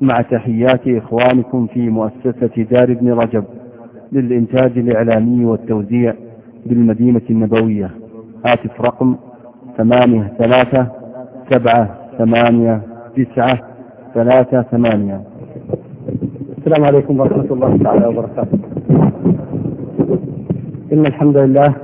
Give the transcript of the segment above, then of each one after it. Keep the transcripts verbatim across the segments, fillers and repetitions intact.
مع تحيات إخوانكم في مؤسسة دار ابن رجب للإنتاج الإعلامي والتوزيع بالمدينة النبوية. هاتف رقم ثمانية ثلاثة سبعة ثمانية تسعة ثلاثة ثمانية. السلام عليكم ورحمة الله تعالى وبركاته. إن الحمد لله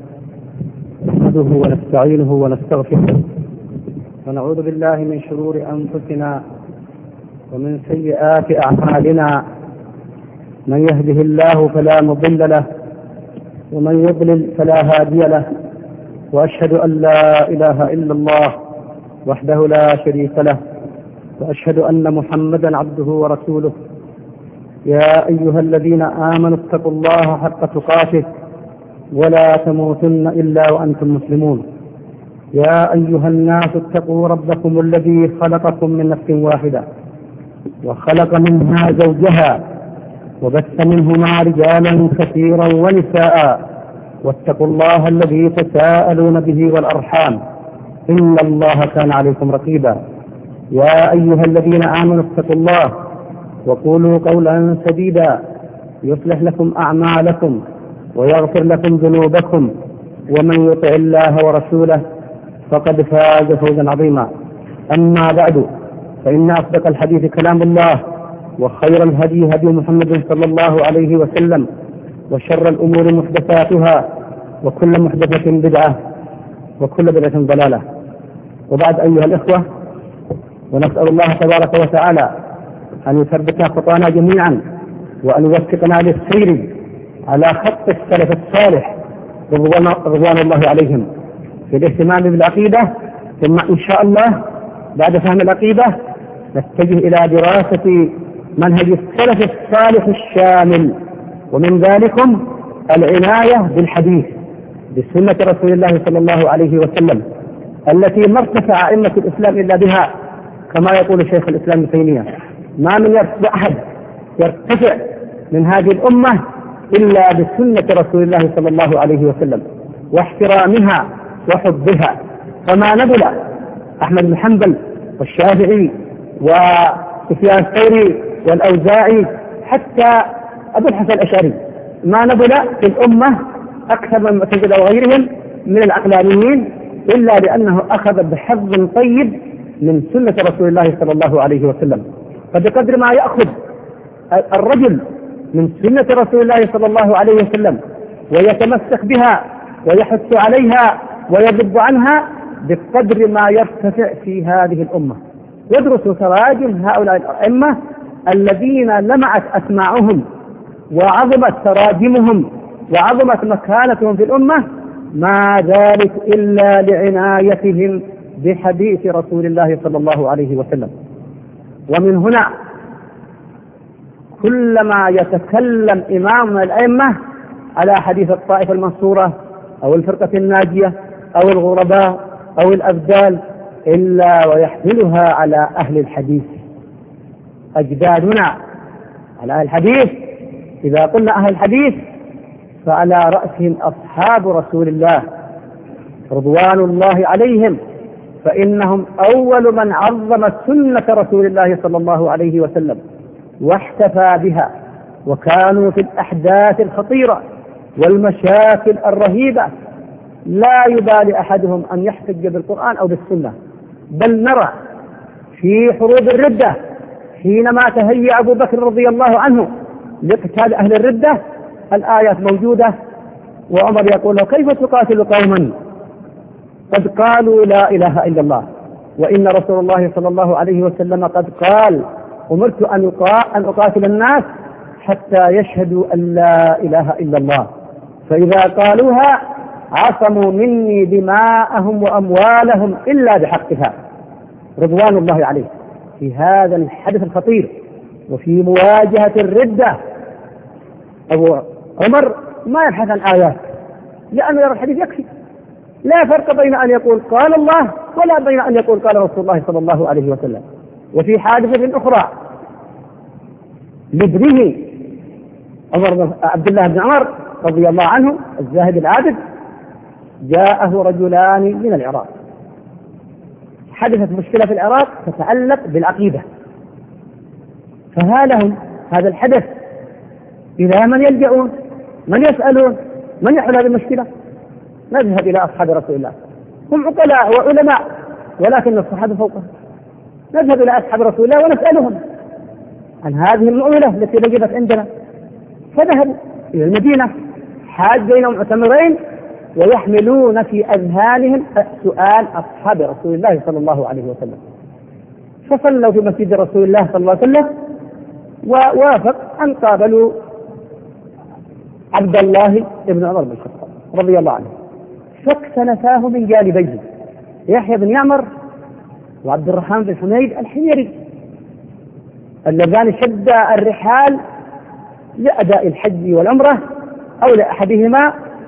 نحمده ونستعينه ونستغفره ونعوذ بالله من شرور أنفسنا ومن سيئات أعمالنا، من يهده الله فلا مضل له ومن يضلل فلا هادي له، وأشهد أن لا إله إلا الله وحده لا شريك له، وأشهد أن محمدا عبده ورسوله. يا أيها الذين آمنوا اتقوا الله حق تقاته ولا تموتن إلا وأنتم مسلمون. يا أيها الناس اتقوا ربكم الذي خلقكم من نفس واحدة وخلق منها زوجها وبث منهما رجالا كثيرا ونساء، واتقوا الله الذي تساءلون به والأرحام إن الله كان عليكم رقيبا. يا أيها الذين آمنوا اتقوا الله وقولوا قولا سديدا يصلح لكم أعمالكم ويغفر لكم ذنوبكم، ومن يطع الله ورسوله فقد فاز فوزا عظيما. أما بعد، فإن أصدق الحديث كلام الله، وخير الهدي هدي محمد صلى الله عليه وسلم، وشر الأمور محدثاتها، وكل محدثة بدعة، وكل بدعة ضلالة. وبعد، أيها الإخوة، ونسأل الله تبارك وتعالى أن يثبت خطانا جميعا، وأن يوفقنا للسير على خط السلف الصالح رضوان الله عليهم في الاهتمام بالعقيدة. ثم إن شاء الله بعد فهم العقيدة نتجه إلى دراسة منهج السلف الصالح الشامل، ومن ذلكم العناية بالحديث بسنة رسول الله صلى الله عليه وسلم، التي ما ارتفع أئمة الإسلام إلا بها، كما يقول شيخ الإسلام ابن تيمية: ما من أحد يرتفع من هذه الأمة إلا بسنة رسول الله صلى الله عليه وسلم واحترامها وحبها. فما نبل أحمد بن حنبل والشافعي وسفيان الثوري والأوزاعي حتى أبو الحسن الأشعري، ما نبل في الأمة أكثر من المعتزلة وغيرهم من العقلانيين إلا لأنه أخذ بحظ طيب من سنة رسول الله صلى الله عليه وسلم. فبقدر ما يأخذ الرجل من سنة رسول الله صلى الله عليه وسلم ويتمسك بها ويحث عليها ويذب عنها، بقدر ما يرتفع في هذه الأمة. يدرس تراجم هؤلاء الأئمة الذين لمعت أسماعهم وعظمت تراجمهم وعظمت مكانتهم في الأمة، ما ذلك إلا لعنايتهم بحديث رسول الله صلى الله عليه وسلم. ومن هنا كلما يتكلم إمام من الأئمة على حديث الطائفة المنصورة أو الفرقة الناجية أو الغرباء أو الأبدال إلا ويحملها على أهل الحديث. أجدادنا على أهل الحديث، إذا قلنا أهل الحديث فعلى رأسهم أصحاب رسول الله رضوان الله عليهم، فإنهم أول من عظم سنة رسول الله صلى الله عليه وسلم واحتفى بها، وكانوا في الأحداث الخطيرة والمشاكل الرهيبة لا يبالي أحدهم أن يحتج بالقرآن أو بالسنة. بل نرى في حروب الردة حينما تهيأ أبو بكر رضي الله عنه لقتال أهل الردة، الآيات موجودة، وعمر يقول له: كيف تقاتل قوما قد قالوا لا إله إلا الله، وإن رسول الله صلى الله عليه وسلم قد قال: أمرت أن أقاتل الناس حتى يشهدوا أن لا إله إلا الله، فإذا قالوها عصموا مني دماءهم وأموالهم إلا بحقها، رضوان الله عليه. في هذا الحدث الخطير وفي مواجهة الردة، أبو عمر ما يبحث عن آيات، لأنه يرى الحديث يكفي. لا فرق بين أن يقول قال الله ولا بين أن يقول قال رسول الله صلى الله عليه وسلم. وفي حادثة أخرى لابنه عبد الله بن عمر رضي الله عنه الزاهد العابد، جاءه رجلان من العراق، حدثت مشكلة في العراق تتعلق بالعقيدة، فها لهم هذا الحدث، إلى من يلجؤون؟ من يسألون؟ من يحل هذه المشكلة؟ نذهب إلى أصحاب رسول الله، هم عقلاء وعلماء ولكن الصحابة فوقهم. نذهب إلى أصحاب رسول الله ونسألهم عن هذه المعضلة التي وجدت عندنا. فذهبوا إلى المدينة حاجين ومعتمرين ويحملون في أذهانهم سؤال أصحاب رسول الله صلى الله عليه وسلم. فصلوا في مسجد رسول الله صلى الله عليه وسلم، ووافق أن قابلوا عبد الله بن عمر بن الخطاب رضي الله عنه، فاكتنفاه من جانبيه، يحيى بن يعمر وعبد الرحمن بن حميد الحميري، اللذان شدا الرحال لأداء الحج والعمرة أو لأحدهما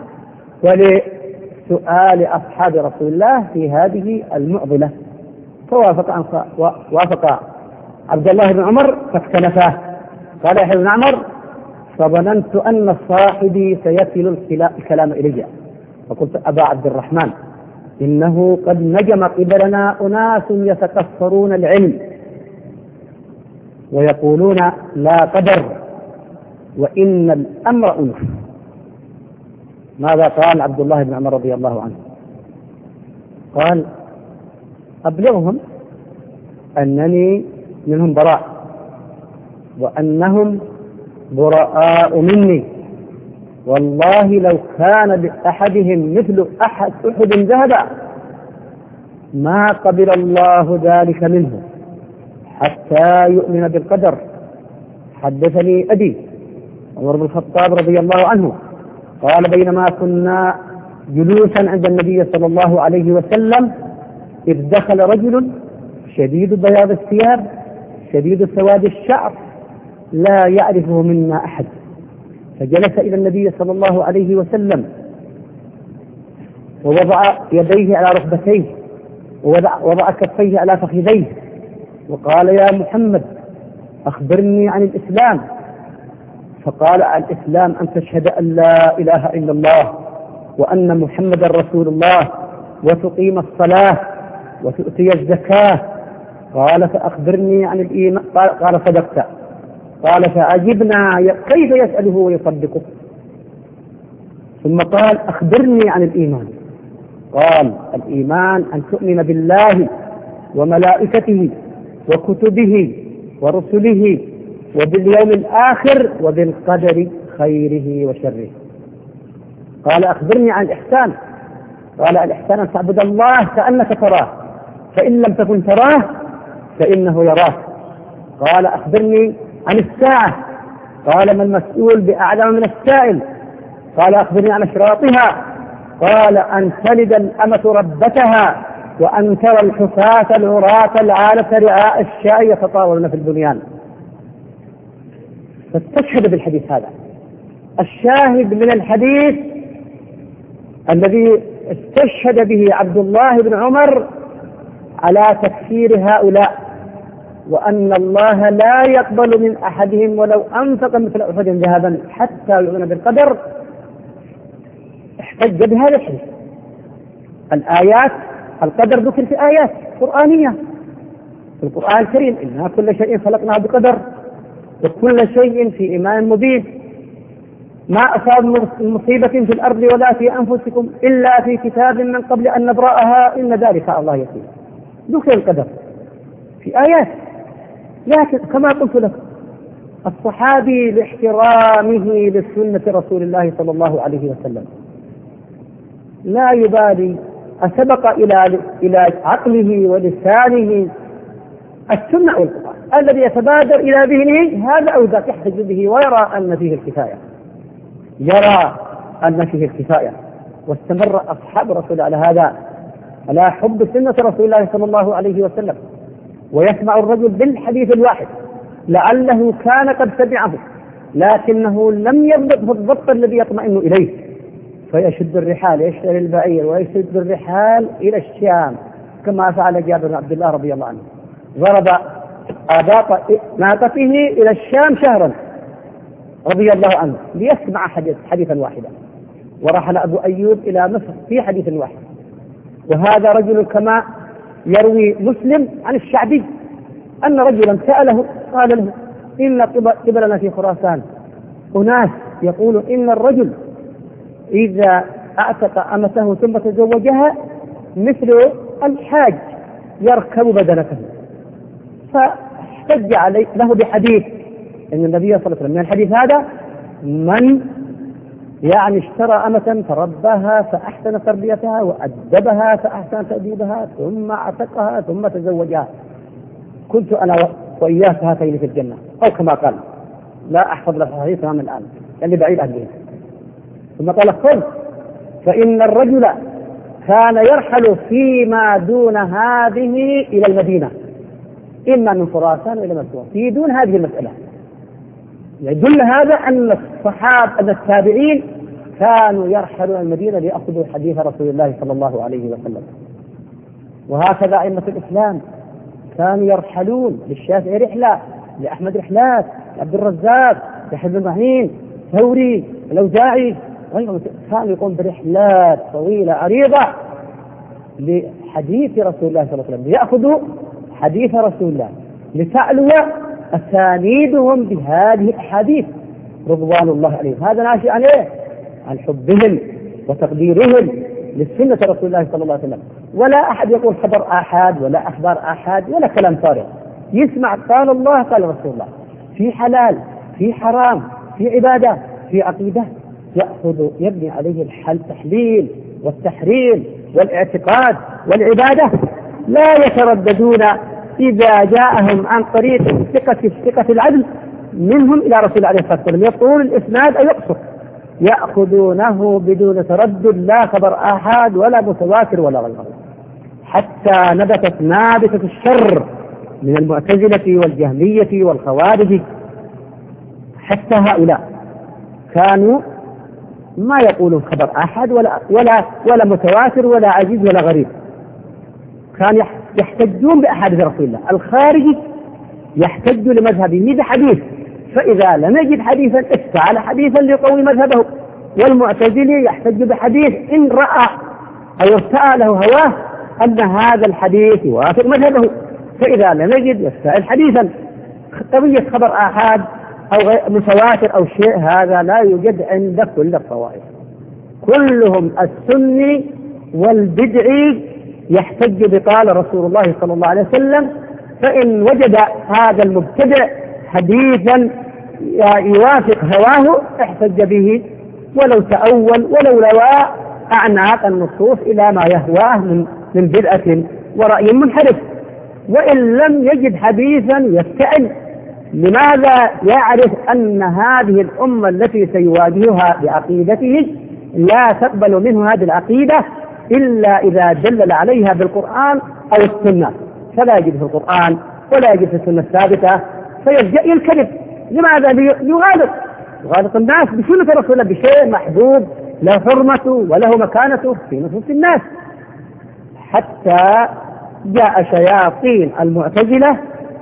ولسؤال أصحاب رسول الله في هذه المعضلة. فوافق وافق عبد الله بن عمر فاكتنفاه. قال يحيى بن عمر: فظننت أن صاحبي سيصل الكلام إلي، فقلت: أبا عبد الرحمن، إنه قد نجم قبلنا أناس يتكثرون العلم ويقولون لا قدر وإن الأمر أنف. ماذا قال عبد الله بن عمر رضي الله عنه؟ قال: أبلغهم أنني منهم براء وأنهم براء مني، والله لو كان لأحدهم مثل أحد أحد ذهبا ما قبل الله ذلك منه حتى يؤمن بالقدر. حدثني أبي عمر بن الخطاب رضي الله عنه قال: بينما كنا جلوسا عند النبي صلى الله عليه وسلم إذ دخل رجل شديد بياض الثياب شديد سواد الشعر لا يعرفه منا أحد، فجلس إلى النبي صلى الله عليه وسلم ووضع يديه على ركبتيه ووضع وضع كفيه على فخذيه وقال: يا محمد، أخبرني عن الإسلام. فقال: الإسلام أن تشهد أن لا إله إلا الله وأن محمدا رسول الله وتقيم الصلاة وتؤتي الزكاة. قال: فأخبرني عن الإيمان. قال: صدقت. قال: فعجبنا كيف يسأله ويصدقه. ثم قال: أخبرني عن الإيمان. قال: الإيمان أن تؤمن بالله وملائكته وكتبه ورسله وباليوم الآخر وبالقدر خيره وشره. قال: أخبرني عن الإحسان. قال: الإحسان أن تعبد الله كأنك تراه، فإن لم تكن تراه فإنه يراك. قال: أخبرني عن الساعة. قال: ما المسؤول بأعلم من السائل. قال: أخبرني عن أشراطها. قال: أن تلد الأمة ربتها وأن ترى الحفاة العراة العالة رعاء الشاء يتطاولون في البنيان. فاستشهد بالحديث هذا. الشاهد من الحديث الذي استشهد به عبد الله بن عمر على تكفير هؤلاء، وأن الله لا يقبل من أحدهم ولو أنفق مثل أحد ذهبا حتى يؤمن بالقدر. احتج بهذا الحديث. الآيات القدر ذكر في آيات قرآنية في القرآن الكريم: إنا كل شيء خلقناه بقدر وكل شيء في إمام مبين، ما أصاب من مصيبة في الأرض ولا في أنفسكم إلا في كتاب من قبل أن نبرأها إن ذلك على الله يسير. ذكر القدر في آيات. لكن كما قلت لك، الصحابي لاحترامه لسنة رسول الله صلى الله عليه وسلم لا يبالي أسبق إلى إلى عقله ولسانه السنة والقرآن، الذي يتبادر إلى ذهنه هذا أو ذاك يحتج به ويرى أن فيه الكفاية يرى أن فيه الكفاية. واستمر أصحاب رسول على هذا، على حب سنة رسول الله صلى الله عليه وسلم. ويسمع الرجل بالحديث الواحد لعله كان قد سمعه لكنه لم يضبط بالضبط الذي يطمئن إليه، فيشد الرحال، يشتري البعير ويشد الرحال إلى الشام كما فعل جابر بن عبد الله رضي الله عنه. ضرب آباط ناقته إلى الشام شهرا رضي الله عنه ليسمع حديث حديثا واحدا، ورحل أبو أيوب إلى مصر في حديث واحد. وهذا رجل كما يروي مسلم عن الشعبي أن رجلا سأله قال له: إن قبلنا في خراسان أناس يقولون إن الرجل إذا أعتق أمته ثم تزوجها مثل الحاج يركب بدنته، فاحتج عليه له بحديث إن النبي صلى الله عليه وسلم من الحديث هذا: من يعني اشترى أمة فربها فأحسن تربيتها وأدبها فأحسن تأديبها ثم اعتقها ثم تزوجها كنت أنا وإياك هاتين في الجنة، أو كما قال، لا أحفظ له الحديث من الآن اللي بعيد عنه. ثم قال: خذ فإن الرجل كان يرحل فيما دون هذه إلى المدينة، إما من خراسان إلى مكة، في دون هذه المسألة. يدل هذا أن الصحابة أن التابعين كانوا يرحلون المدينة ليأخذوا حديث رسول الله صلى الله عليه وسلم. وهكذا أئمة الإسلام كانوا يرحلون، للشافعي رحلة، لأحمد رحلات، لعبد الرزاق، يحيى بن معين، ثوري، الأوزاعي، كانوا يقوم برحلات طويلة عريضة لحديث رسول الله صلى الله عليه وسلم، ليأخذوا حديث رسول الله، لتعلو أسانيدهم بهذه الأحاديث رضوان الله عليهم. هذا ناشئ عن إيه؟ عن حبهم وتقديرهم للسنة رسول الله صلى الله عليه وسلم. ولا أحد يقول خبر آحاد ولا أخبار آحاد ولا كلام فارغ، يسمع قال الله قال رسول الله، في حلال في حرام في عبادة في عقيدة، يأخذ يبني عليه الحل التحليل والتحريم والاعتقاد والعبادة، لا يترددون إذا جاءهم عن طريق الثقة الثقة العدل منهم إلى رسول الله عليه الصلاة والسلام يطول الإسناد أو يقصر، يأخذونه بدون تردد، لا خبر آحاد ولا متواتر ولا غيره. حتى نبتت نابتة الشر من المعتزلة والجهمية والخوارج، حتى هؤلاء كانوا ما يقولون خبر آحاد ولا ولا ولا متواتر ولا عزيز ولا غريب، كان يحتجون بأحاديث رسول الله. الخارجي يحتج لمذهبه بحديث، فإذا لم يجد حديثا استعال حديثا ليقوي مذهبه. والمعتزلي يحتج بحديث إن رأى أو ارتأى له هواه أن هذا الحديث يوافق مذهبه، فإذا لم يجد يستعيل حديثا. قضية خبر آحاد أو متواتر أو شيء هذا لا يوجد عند كل الطوائف، كلهم السني والبدعي يحتج بقال رسول الله صلى الله عليه وسلم. فإن وجد هذا المبتدع حديثا يوافق هواه احتج به، ولو تأول ولو لوى أعناق النصوص إلى ما يهواه من من بدعة ورأي منحرف. وإن لم يجد حديثا يستعد. لماذا؟ يعرف أن هذه الأمة التي سيواجهها بعقيدته لا تقبل منه هذه العقيدة إلا إذا دلل عليها بالقرآن أو السنة، فلا يجد في القرآن ولا يجد في السنة الثابتة، فيلجأ الكذب. لماذا؟ يغالط يغالط الناس بسنة رسول الله بشيء محبوب له حرمته وله مكانته في نفوس الناس. حتى جاء شياطين المعتزلة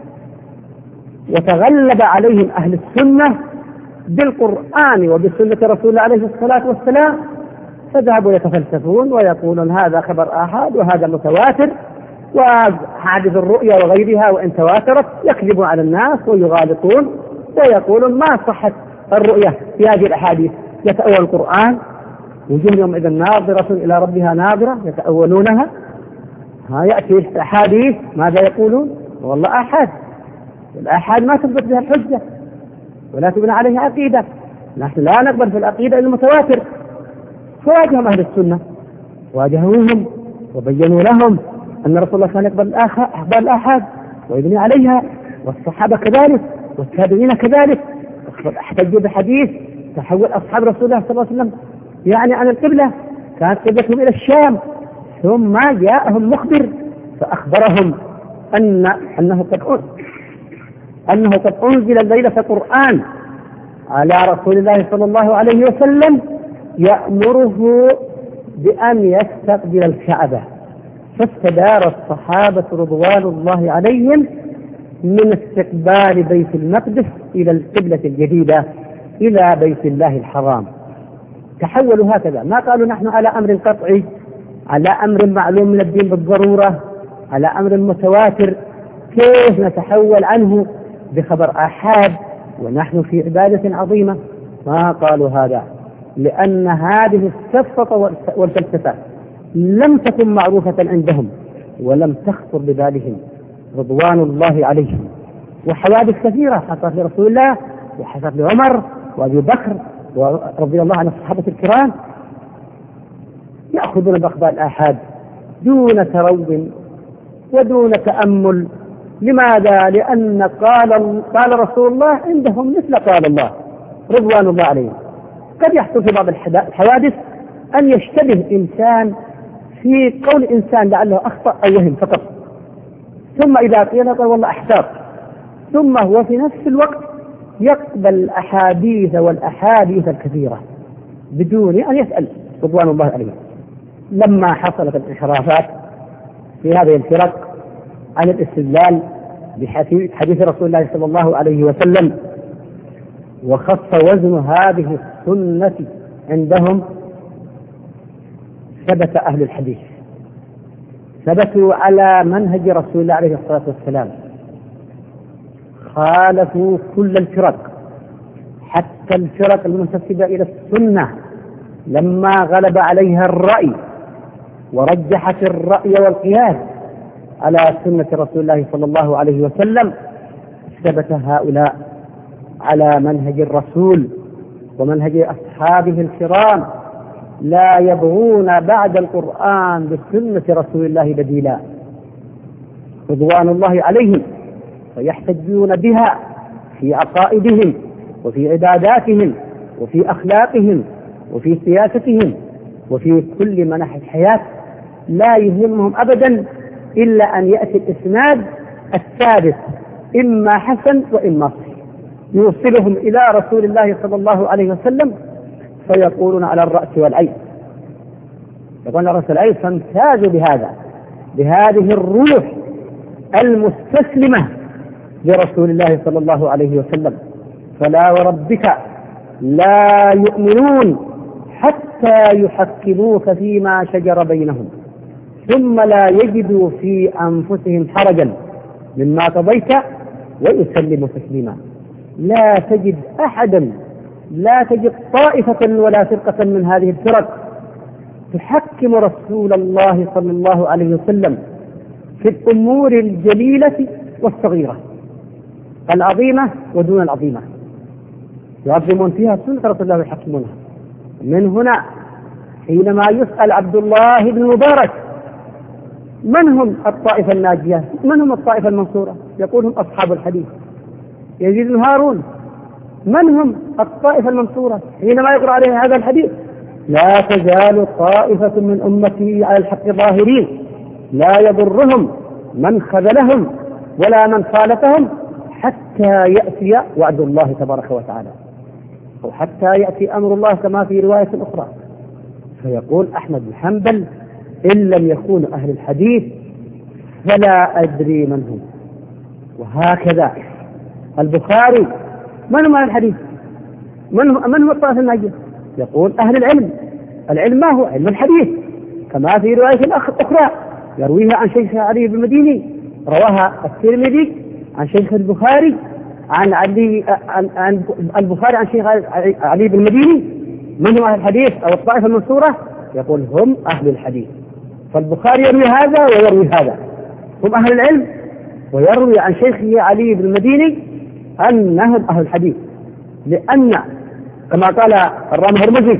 وتغلب عليهم أهل السنة بالقرآن وبسنة رسول الله عليه الصلاة والسلام، فذهبوا يتفلسفون ويقولون هذا خبر آحاد وهذا متواتر وحادث الرؤيا وغيرها، وإن تواترت يكذبون على الناس ويغالطون ويقولون ما صحت الرؤيا في هذه الأحاديث. يتأول القرآن وجوه يومئذ ناظرة إلى ربها ناظرة، يتأولونها. ها يأتي الأحاديث ماذا يقولون؟ والله آحاد، والآحاد ما تثبت بها الحجة ولا تبنى عليها عقيدة، نحن لا نقبل في العقيدة إلا المتواتر. فواجههم أهل السنة، واجهوهم وبينوا لهم أن رسول الله كان يقبل أخبار الآحاد ويبني عليها، والصحابة كذلك والتابعين كذلك. احتجوا بحديث تحول أصحاب رسول الله صلى الله عليه وسلم يعني عن القبلة، كانت قبلتهم إلى الشام، ثم جاءهم مخبر فأخبرهم أن أنه قد أنه قد أنزل الليلة قرآن على رسول الله صلى الله عليه وسلم يأمره بأن يستقبل الكعبة. فاستدار الصحابة رضوان الله عليهم من استقبال بيت المقدس إلى القبلة الجديدة إلى بيت الله الحرام، تحولوا هكذا. ما قالوا نحن على أمر قطعي، على أمر معلوم من الدين بالضرورة، على أمر متواتر كيف نتحول عنه بخبر آحاد ونحن في عبادة عظيمة؟ ما قالوا هذا، لأن هذه السفة والفلسفة لم تكن معروفة عندهم ولم تخطر ببالهم رضوان الله عليهم. وحوادث كثيرة حصلت لرسول الله وحصلت لعمر وأبي بكر ورضي الله عن الصحابة الكرام يأخذون بأخبار الآحاد دون تروي ودون تأمل. لماذا؟ لأن قال قال رسول الله عندهم مثل قال الله رضوان الله عليهم. قد يحصل في بعض الحوادث أن يشتبه إنسان في قول إنسان لعله أخطأ أو وهم فقط، ثم إذا قيل قال والله أحتاط، ثم هو في نفس الوقت يقبل الأحاديث والأحاديث الكثيرة بدون أن يسأل رضوان الله عليهم. لما حصلت الانحرافات في هذه الفرق عن الاستدلال بحديث رسول الله صلى الله عليه وسلم وخف وزن هذه السنة عندهم، ثبت أهل الحديث ثبتوا على منهج رسول الله عليه الصلاة والسلام، خالفوا كل الفرق حتى الفرق المنتسبة إلى السنة لما غلب عليها الرأي ورجحت الرأي والقياس على سنة رسول الله صلى الله عليه وسلم، ثبت هؤلاء على منهج الرسول ومنهج أصحابه الكرام لا يبغون بعد القرآن بسنة رسول الله بديلا رضوان الله عليهم، فيحتجون بها في عقائدهم وفي عباداتهم وفي أخلاقهم وفي سياستهم وفي كل مناحي الحياة. لا يهمهم أبدا إلا أن يأتي الإسناد الثابت إما حسن وإما صحيح يوصلهم إلى رسول الله صلى الله عليه وسلم، فيقولون على الرأس والعين، يقولون على الرأس والعين، فامتازوا بهذا بهذه الروح المستسلمة لرسول الله صلى الله عليه وسلم. فلا وربك لا يؤمنون حتى يحكموك فيما شجر بينهم ثم لا يجدوا في أنفسهم حرجا مما قضيت ويسلموا تسليما. لا تجد أحدا لا تجد طائفة ولا فرقة من هذه الفرق تحكم رسول الله صلى الله عليه وسلم في الأمور الجليلة والصغيرة، العظيمة ودون العظيمة، يعظمون فيها سنة رسول الله ويحكمونها. من هنا حينما يسأل عبد الله بن مبارك من هم الطائفة الناجية، من هم الطائفة المنصورة، يقول هم أصحاب الحديث. يزيد بن هارون من هم الطائفة المنصورة، حينما يقرأ عليه هذا الحديث لا تزال طائفة من أمتي على الحق ظاهرين لا يضرهم من خذلهم ولا من خالفهم حتى يأتي وعد الله تبارك وتعالى، أو حتى يأتي أمر الله كما في رواية أخرى. فيقول أحمد بن حنبل إن لم يكونوا أهل الحديث فلا أدري من هم. وهكذا البخاري من هم أهل الحديث؟ من هم, من هم الطائفة الناجية؟ يقول أهل العلم. العلم ما هو؟ علم الحديث، كما في رواية أخرى يرويها عن شيخ علي بن المديني، رواها الترمذي عن شيخ البخاري عن علي عن, عن البخاري عن شيخ علي بن المديني. من هم أهل الحديث أو الطائفة المنصورة؟ يقول هم أهل الحديث. فالبخاري يروي هذا ويروي هذا، هم أهل العلم، ويروي عن شيخه علي بن المديني أنهم أهل الحديث، لأن كما قال الرام هرمزي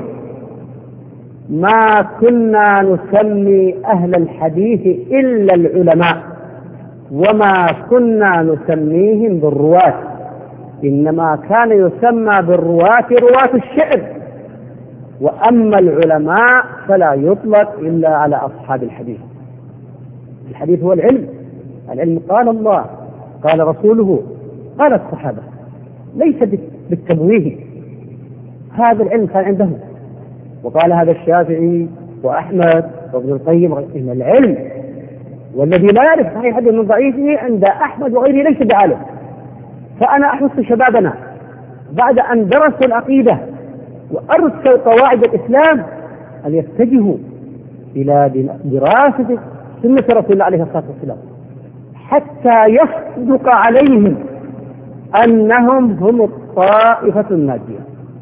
ما كنا نسمي أهل الحديث إلا العلماء وما كنا نسميهم بالرواة، إنما كان يسمى بالرواة رواة الشعر، وأما العلماء فلا يطلق إلا على أصحاب الحديث. الحديث هو العلم، العلم قال الله قال رسوله قال الصحابة، ليس بالتمويه. هذا العلم كان عندهم، وقال هذا الشافعي وأحمد وابن القيم إن العلم والذي لا يعرف صحيح حديث من ضعيفه عند أحمد وغيره ليس بعالم. فأنا أحث شبابنا بعد أن درسوا العقيدة وأرسوا قواعد الإسلام أن يتجهوا إلى دراسة سنة رسول الله عليه الصلاة والسلام حتى يصدق عليهم أنهم هم الطائفة الناجية،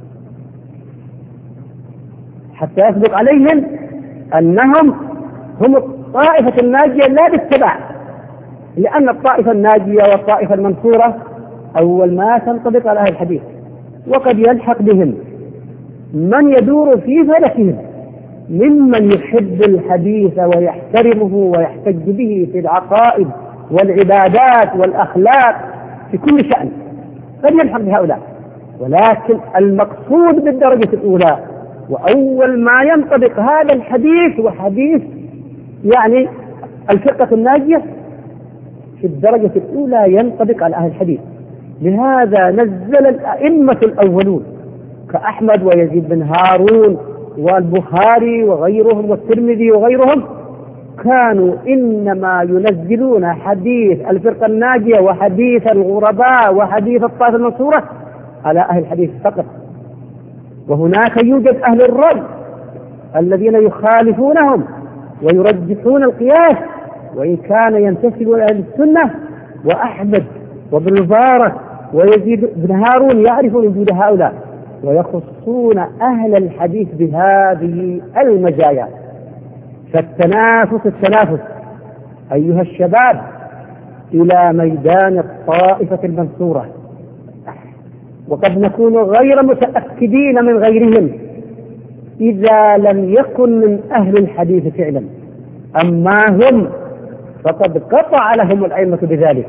حتى يثبت عليهم أنهم هم الطائفة الناجية لا بالتبع، لأن الطائفة الناجية والطائفة المنصورة أول ما تنطبق على أهل الحديث، وقد يلحق بهم من يدور في فلكهم ممن يحب الحديث ويحترمه ويحتج به في العقائد والعبادات والأخلاق في كل شأن، قد يلحق بهؤلاء. ولكن المقصود بالدرجة الأولى وأول ما ينطبق هذا الحديث وحديث يعني الفرقة الناجية في الدرجة الأولى ينطبق على أهل الحديث. لهذا نزل الأئمة الأولون كأحمد ويزيد بن هارون والبخاري وغيرهم والترمذي وغيرهم، كانوا إنما ينزلون حديث الفرقة الناجية وحديث الغرباء وحديث الطائفة المنصورة على أهل الحديث فقط. وهناك يوجد أهل الرأي الذين يخالفونهم ويرجحون القياس، وإن كان ينتسب إلى أهل السنة، وأحمد وابن المبارك ويزيد بن هارون يعرفون وجود هؤلاء ويخصون أهل الحديث بهذه المزايا. فالتنافس التنافس أيها الشباب إلى ميدان الطائفة المنصورة، وقد نكون غير متأكدين من غيرهم إذا لم يكن من أهل الحديث فعلا، أما هم فقد قطع لهم الأئمة بذلك.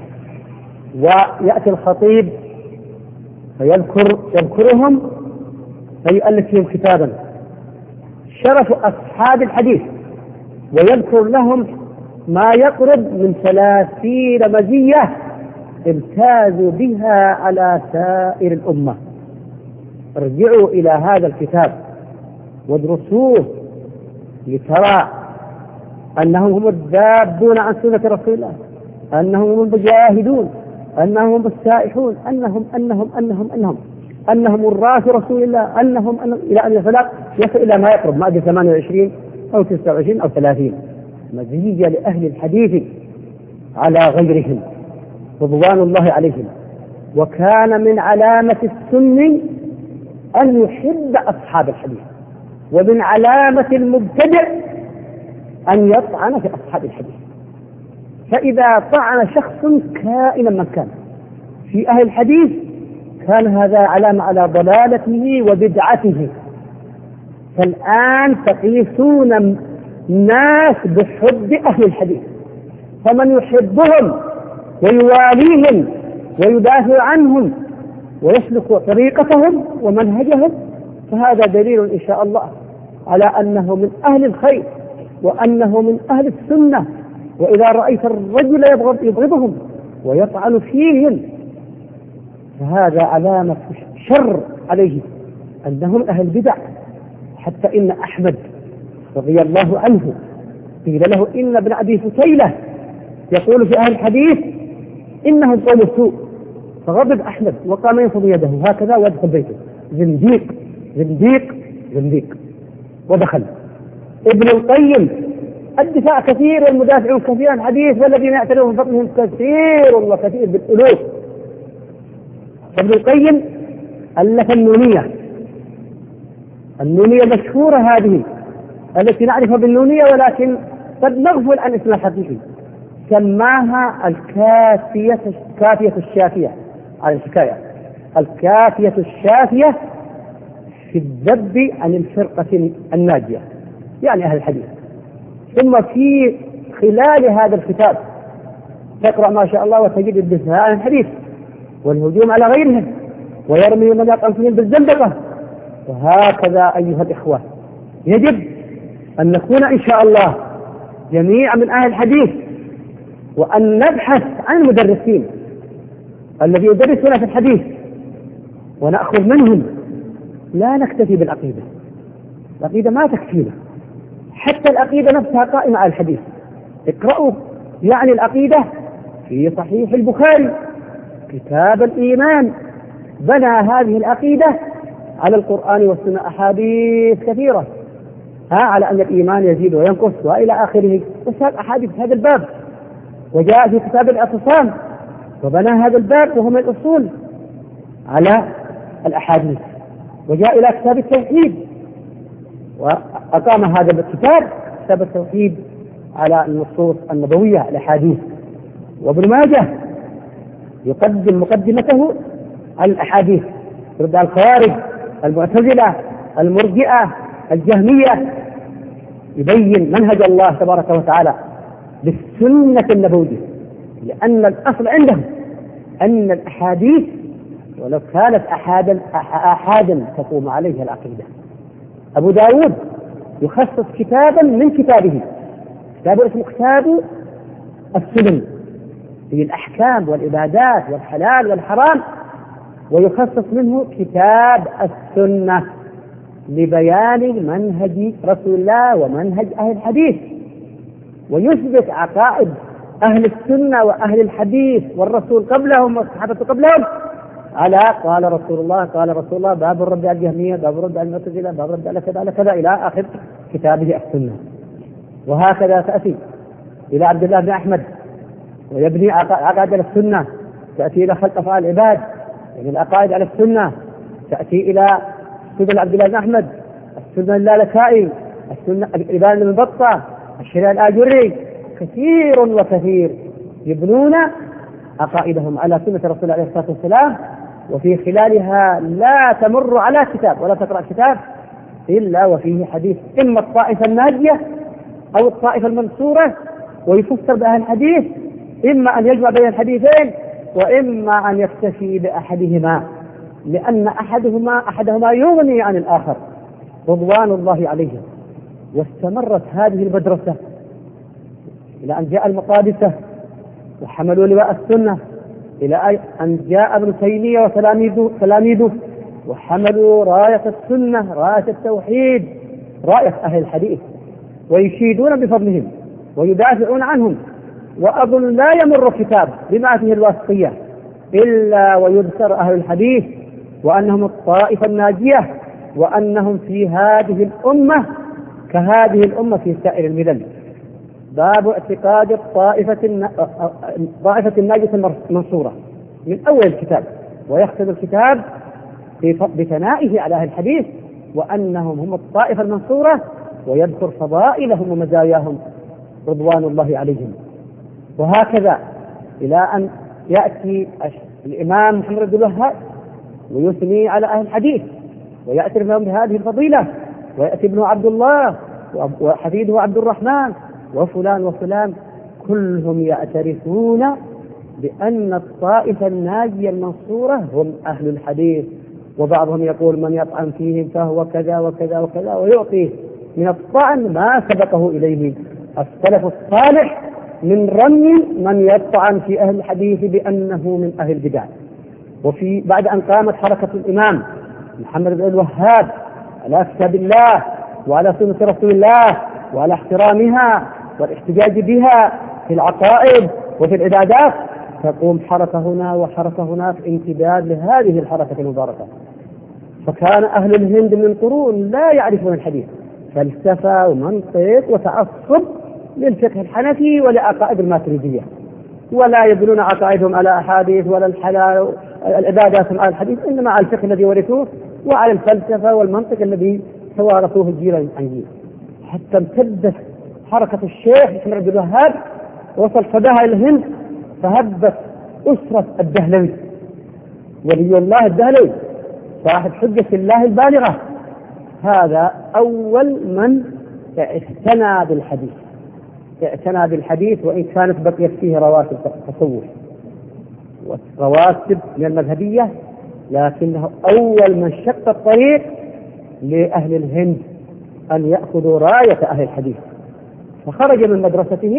ويأتي الخطيب فيذكر يذكرهم فيؤلف فيهم كتابا شرف أصحاب الحديث، ويذكر لهم ما يقرب من ثلاثين مزية امتازوا بها على سائر الأمة. ارجعوا إلى هذا الكتاب وادرسوه لترى أنهم هم الذابون عن سنة رسول الله، أنهم هم المجاهدون، أنهم هم السائحون، أنهم أنهم أنهم أنهم أنهم وراث رسول الله، أنهم, أنهم إلى أن الفلاق يصل إلى ما يقرب ما أدري ثمانية وعشرين أو تسعة وعشرين أو ثلاثين مزية لأهل الحديث على غيرهم رضوان الله عليهم. وكان من علامة السني أن يحب أصحاب الحديث، ومن علامة المبتدع أن يطعن في أصحاب الحديث. فإذا طعن شخص كائنا من كان في أهل الحديث كان هذا علامة على ضلالته وبدعته. فالآن تقيسون الناس بحب أهل الحديث، فمن يحبهم ويواليهم ويدافع عنهم ويسلك طريقتهم ومنهجهم فهذا دليل إن شاء الله على أنه من أهل الخير وأنه من أهل السنة. وإذا رأيت الرجل يبغضهم ويطعن فيهم فهذا علامة شر عليه أنهم أهل بدع. حتى إن أحمد رضي الله عنه قيل له إن ابن أبي فتيلة يقول في أهل الحديث إنهم قوم سوء، فغضب أحمد وقام ينفض يده هكذا وادخل بيته، زنديق زنديق زنديق، ودخل. ابن القيم الدفاع كثير والمدافعون كثير عن الحديث والذين يعترفون من فضلهم كثير وكثير بالألوف. ابن القيم ألف النونية، النونية مشهورة هذه التي نعرفها بالنونية ولكن قد نغفل عن اسمها الحقيقي، سماها الكافية الكافية الشافية على الحكاية، الكافية الشافية في الذب عن الفرقة الناجية يعني أهل الحديث. ثم في خلال هذا الكتاب تقرأ ما شاء الله وتجد الدفاع عن الحديث والهجوم على غيرهم ويرمي من يقع فيهم بالزندقة. وهكذا أيها الإخوة يجب أن نكون إن شاء الله جميعا من أهل الحديث، وأن نبحث عن المدرسين الذي يدرسون في الحديث ونأخذ منهم. لا نكتفي بالعقيدة، العقيدة ما تكفينا، حتى العقيدة نفسها قائمة على الحديث. اقرأوا يعني العقيدة في صحيح البخاري كتاب الإيمان، بنى هذه العقيدة على القرآن والسنة أحاديث كثيرة ها على أن الإيمان يزيد وينقص وإلى آخره، وساق أحاديث هذا الباب. وجاء في كتاب الاعتصام وبنى هذا الباب وهو من الأصول على الأحاديث، وجاء إلى كتاب التوحيد وأقام هذا الكتاب كتاب التوحيد على النصوص النبوية الأحاديث. وابن ماجه يقدم مقدمته على الأحاديث، يرد على الخوارج المعتزلة المرجئة الجهمية، يبين منهج الله تبارك وتعالى بالسنة النبوية، لأن الأصل عندهم أن الأحاديث ولو كانت أحادا أحادا تقوم عليها العقيدة. أبو داود يخصص كتابا من كتابه، كتاب اسمه كتاب السنن في الأحكام والعبادات والحلال والحرام، ويخصص منه كتاب السنة لبيان منهج رسول الله ومنهج أهل الحديث، ويثبت عقائد أهل السنة وأهل الحديث والرسول قبلهم والصحابة قبلهم على قال رسول الله قال رسول الله، باب الرد على الجهمية، باب الرد على المعتزلة، باب الرد على كذا على كذا إلى آخر كتابه السنة. وهكذا تأتي إلى عبد الله بن أحمد ويبني عقائد على السنة، تأتي إلى خلق أفعال العباد يعني العقائد على السنة، تأتي إلى سنن عبد الله بن أحمد، السنة اللالكائي، السنة الإبان بن بطة، الشريعة الآجري، كثير وكثير يبنون عقائدهم على سنة رسول الله عليه الصلاة والسلام، وفي خلالها لا تمر على كتاب ولا تقرأ كتاب إلا وفيه حديث إما الطائفة الناجية أو الطائفة المنصورة، ويفسر بأهل الحديث، إما أن يجمع بين الحديثين وإما أن يكتفي بأحدهما، لأن أحدهما أحدهما يغني عن الآخر رضوان الله عليهم. واستمرت هذه المدرسة إلى أن جاء المقادسة وحملوا لواء السنة، إلى أن جاء ابن تيمية وتلاميذه وحملوا راية السنة، راية التوحيد، راية أهل الحديث، ويشيدون بفضلهم ويدافعون عنهم. وأظن لا يمر كتاب بما فيه الواسطية إلا ويذكر أهل الحديث وأنهم الطائفة الناجية، وأنهم في هذه الأمة كهذه الأمة في سائر الملل. باب اعتقاد الطائفة الطائفة الناجية المنصورة من أول الكتاب، ويختم الكتاب بثنائه على أهل الحديث وأنهم هم الطائفة المنصورة، ويذكر فضائلهم ومزاياهم رضوان الله عليهم. وهكذا إلى أن يأتي الإمام محمد بن الوهاب ويثني على أهل الحديث ويأتي لهم بهذه الفضيلة، ويأتي ابن عبد الله وحفيده عبد الرحمن وفلان وفلان، كلهم يعترفون بأن الطائفة الناجية المنصورة هم أهل الحديث. وبعضهم يقول من يطعن فيهم فهو كذا وكذا وكذا، ويعطيه من الطعن ما سبقه إليه السلف الصالح من رمي من يطعن في أهل الحديث بأنه من أهل البدع. وفي بعد أن قامت حركة الإمام محمد بن الوهاب على كتاب الله وعلى سنة رسول الله وعلى احترامها والاحتجاج بها في العقائد وفي العبادات، تقوم حركة هنا وحركة هناك امتداد لهذه الحركة المباركة. فكان أهل الهند من قرون لا يعرفون الحديث، فلسفة ومنطق وتعصب للفقه الحنفي ولعقائد الماتريدية، ولا يبنون عقائدهم على أحاديث ولا الحلال العبادات على الحديث، إنما على الفقه الذي ورثوه وعلى الفلسفة والمنطق الذي توارثوه الجيل عن جيل، حتى امتدت حركة الشيخ محمد بن الوهاب وصل صداها إلى الهند، فهبت أسرة الدهلوي ولي الله الدهلوي صاحب حجة الله البالغة، هذا أول من اعتنى بالحديث اعتنى بالحديث وإن كانت بقيت فيه رواتب تصوف ورواتب من المذهبية، لكنه أول من شق الطريق لأهل الهند أن يأخذوا راية أهل الحديث. فخرج من مدرسته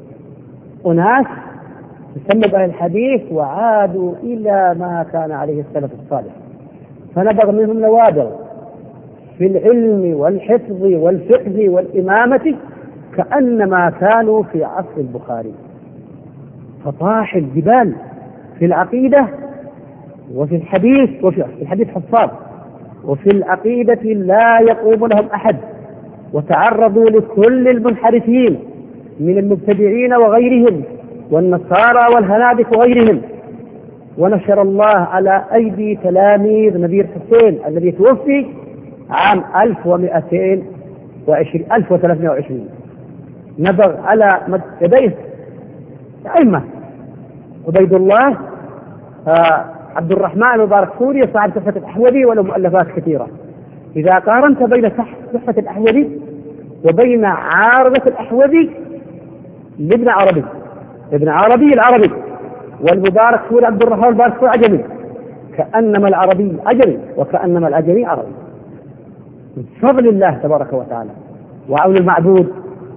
أناس تسمى بأهل الحديث وعادوا إلى ما كان عليه السلف الصالح، فنبغ منهم نوابغ في العلم والحفظ والفقه والإمامة كأنما كانوا في عصر البخاري. فطاح الجبال في العقيدة وفي الحديث، وفي الحديث حفاظ، وفي العقيدة لا يقوم لهم أحد، وتعرضوا لكل المنحرفين من المبتدعين وغيرهم والنصارى والهنادك وغيرهم، ونشر الله على أيدي تلاميذ نبي الحسين الذي توفي عام ألف ومئتين وعشرين ألف وثلاثمائة وعشرين، نبغ على يديه أئمة: عبيد الله، آه عبد الرحمن المبارك فوري صاحب تحفة الأحوذي وله مؤلفات كثيرة. إذا قارنت بين تحفة الأحوذي وبين عارضة الأحوذي لابن عربي، ابن عربي العربي، والمبارك فوري عبد الرحمن المبارك فوري عجمي، كأنما العربي عجمي وكأنما العجمي عربي. من فضل الله تبارك وتعالى وعون المعبود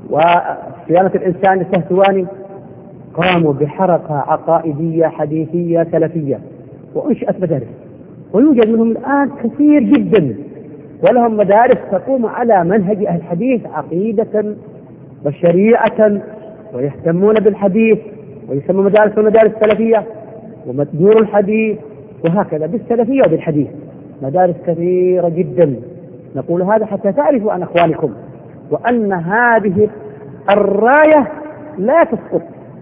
وصيانة الإنسان السهتواني قاموا بحركة عقائدية حديثية سلفية وأنشأت مدارس، ويوجد منهم الآن كثير جدا، ولهم مدارس تقوم على منهج أهل الحديث عقيدة وشريعة، ويهتمون بالحديث ويسمى مدارس المدارس السلفية ومدور الحديث، وهكذا بالسلفية وبالحديث مدارس كثيرة جدا. نقول هذا حتى تعرفوا عن أخوانكم وأن هذه الراية لا تسقط،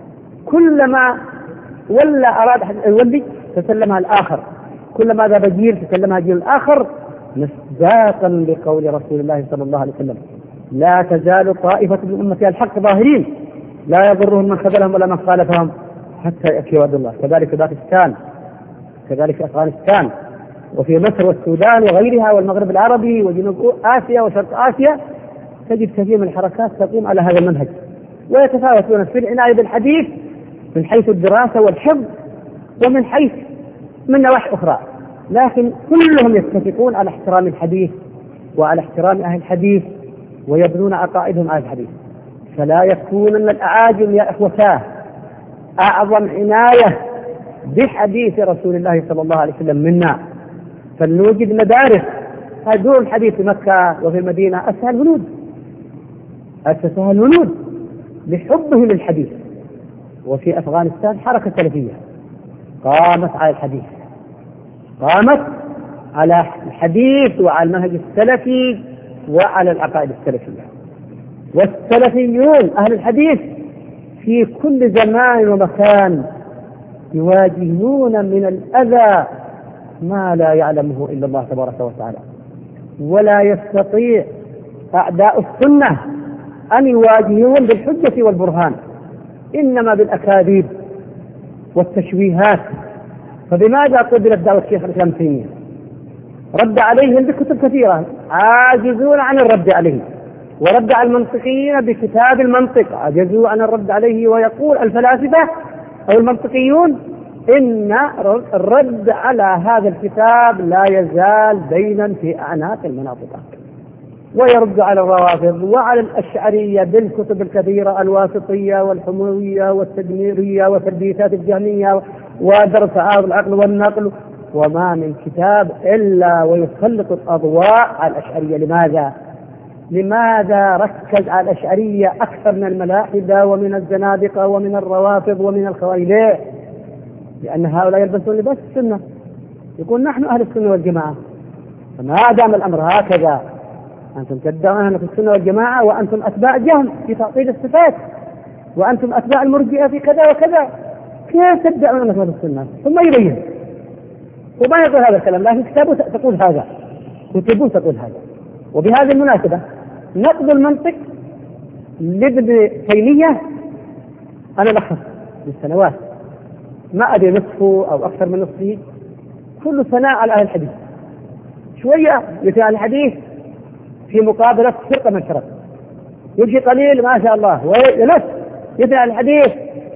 كلما ولا أراد أحد يولي تسلمها الآخر، كلما ذهب جيل تسلمها جيل الآخر، مصداقا لقول رسول الله صلى الله عليه وسلم: لا تزال طائفة من أمتي الحق ظاهرين لا يضرهم من خذلهم ولا من خالفهم حتى يأتي وعد الله. كذلك باكستان، كذلك أفغانستان، وفي مصر والسودان وغيرها والمغرب العربي وجنوب آسيا وشرق آسيا تجد كثير من الحركات تقوم على هذا المنهج، ويتفاوتون في العناية بالحديث من حيث الدراسة والحفظ ومن حيث من نواحي أخرى، لكن كلهم يتفقون على احترام الحديث وعلى احترام أهل الحديث ويبنون عقائدهم على الحديث. فلا يكون أن الأعاجم يا إخوتاه أعظم عناية بحديث رسول الله صلى الله عليه وسلم منا، فلنوجد مدارس. دور الحديث في مكة وفي المدينة أسهل هنود، أسهل هنود لحبه للحديث. وفي أفغانستان حركة سلفية قامت على الحديث، قامت على الحديث وعلى المنهج السلفي وعلى العقائد السلفية. والسلفيون أهل الحديث في كل زمان ومكان يواجهون من الأذى ما لا يعلمه إلا الله تبارك وتعالى، ولا يستطيع أعداء السنة أن يواجهون بالحجة والبرهان، إنما بالأكاذيب والتشويهات. فبماذا قبلت دعوة الشيخ الإسلام ابن تيمية؟ رد عليهم بكتب كثيرة، عاجزون عن الرد عليه، ورد على المنطقيين بكتاب المنطق، عجزوا عن الرد عليه. ويقول الفلاسفة أو المنطقيون إن الرد على هذا الكتاب لا يزال دينا في أعناق المناطق. ويرد على الروافض وعلى الأشعرية بالكتب الكثيرة الواسطية والحموية والتدميرية وتلبيسات الجهمية ودرس تعارض العقل والنقل، وما من كتاب إلا ويسلط الأضواء على الأشعرية. لماذا؟ لماذا ركز على الأشعرية أكثر من الملاحدة ومن الزنادقة ومن الروافض ومن الخوارج؟ لأن هؤلاء يلبسون لباس السنة، يقول نحن أهل السنة والجماعة. فما دام الأمر هكذا، أنتم تدعون في السنة والجماعة وأنتم أتباع جهم في تعطيل الصفات، وأنتم أتباع المرجئة في كذا وكذا، كيف تدعون أنكم في السنة؟ ثم يبين وما يقول هذا الكلام، لكن كتابه تقول هذا كتبه تقول هذا. وبهذه المناسبة نقد المنطق لابن تيمية أنا لخص للسنوات ما أدري نصفه أو أكثر من نصفه، كل ثناء على أهل الحديث، شوية يثني على الحديث في مقابلة فرقة من الفرق، يمشي قليل ما شاء الله ويلف يثني على الحديث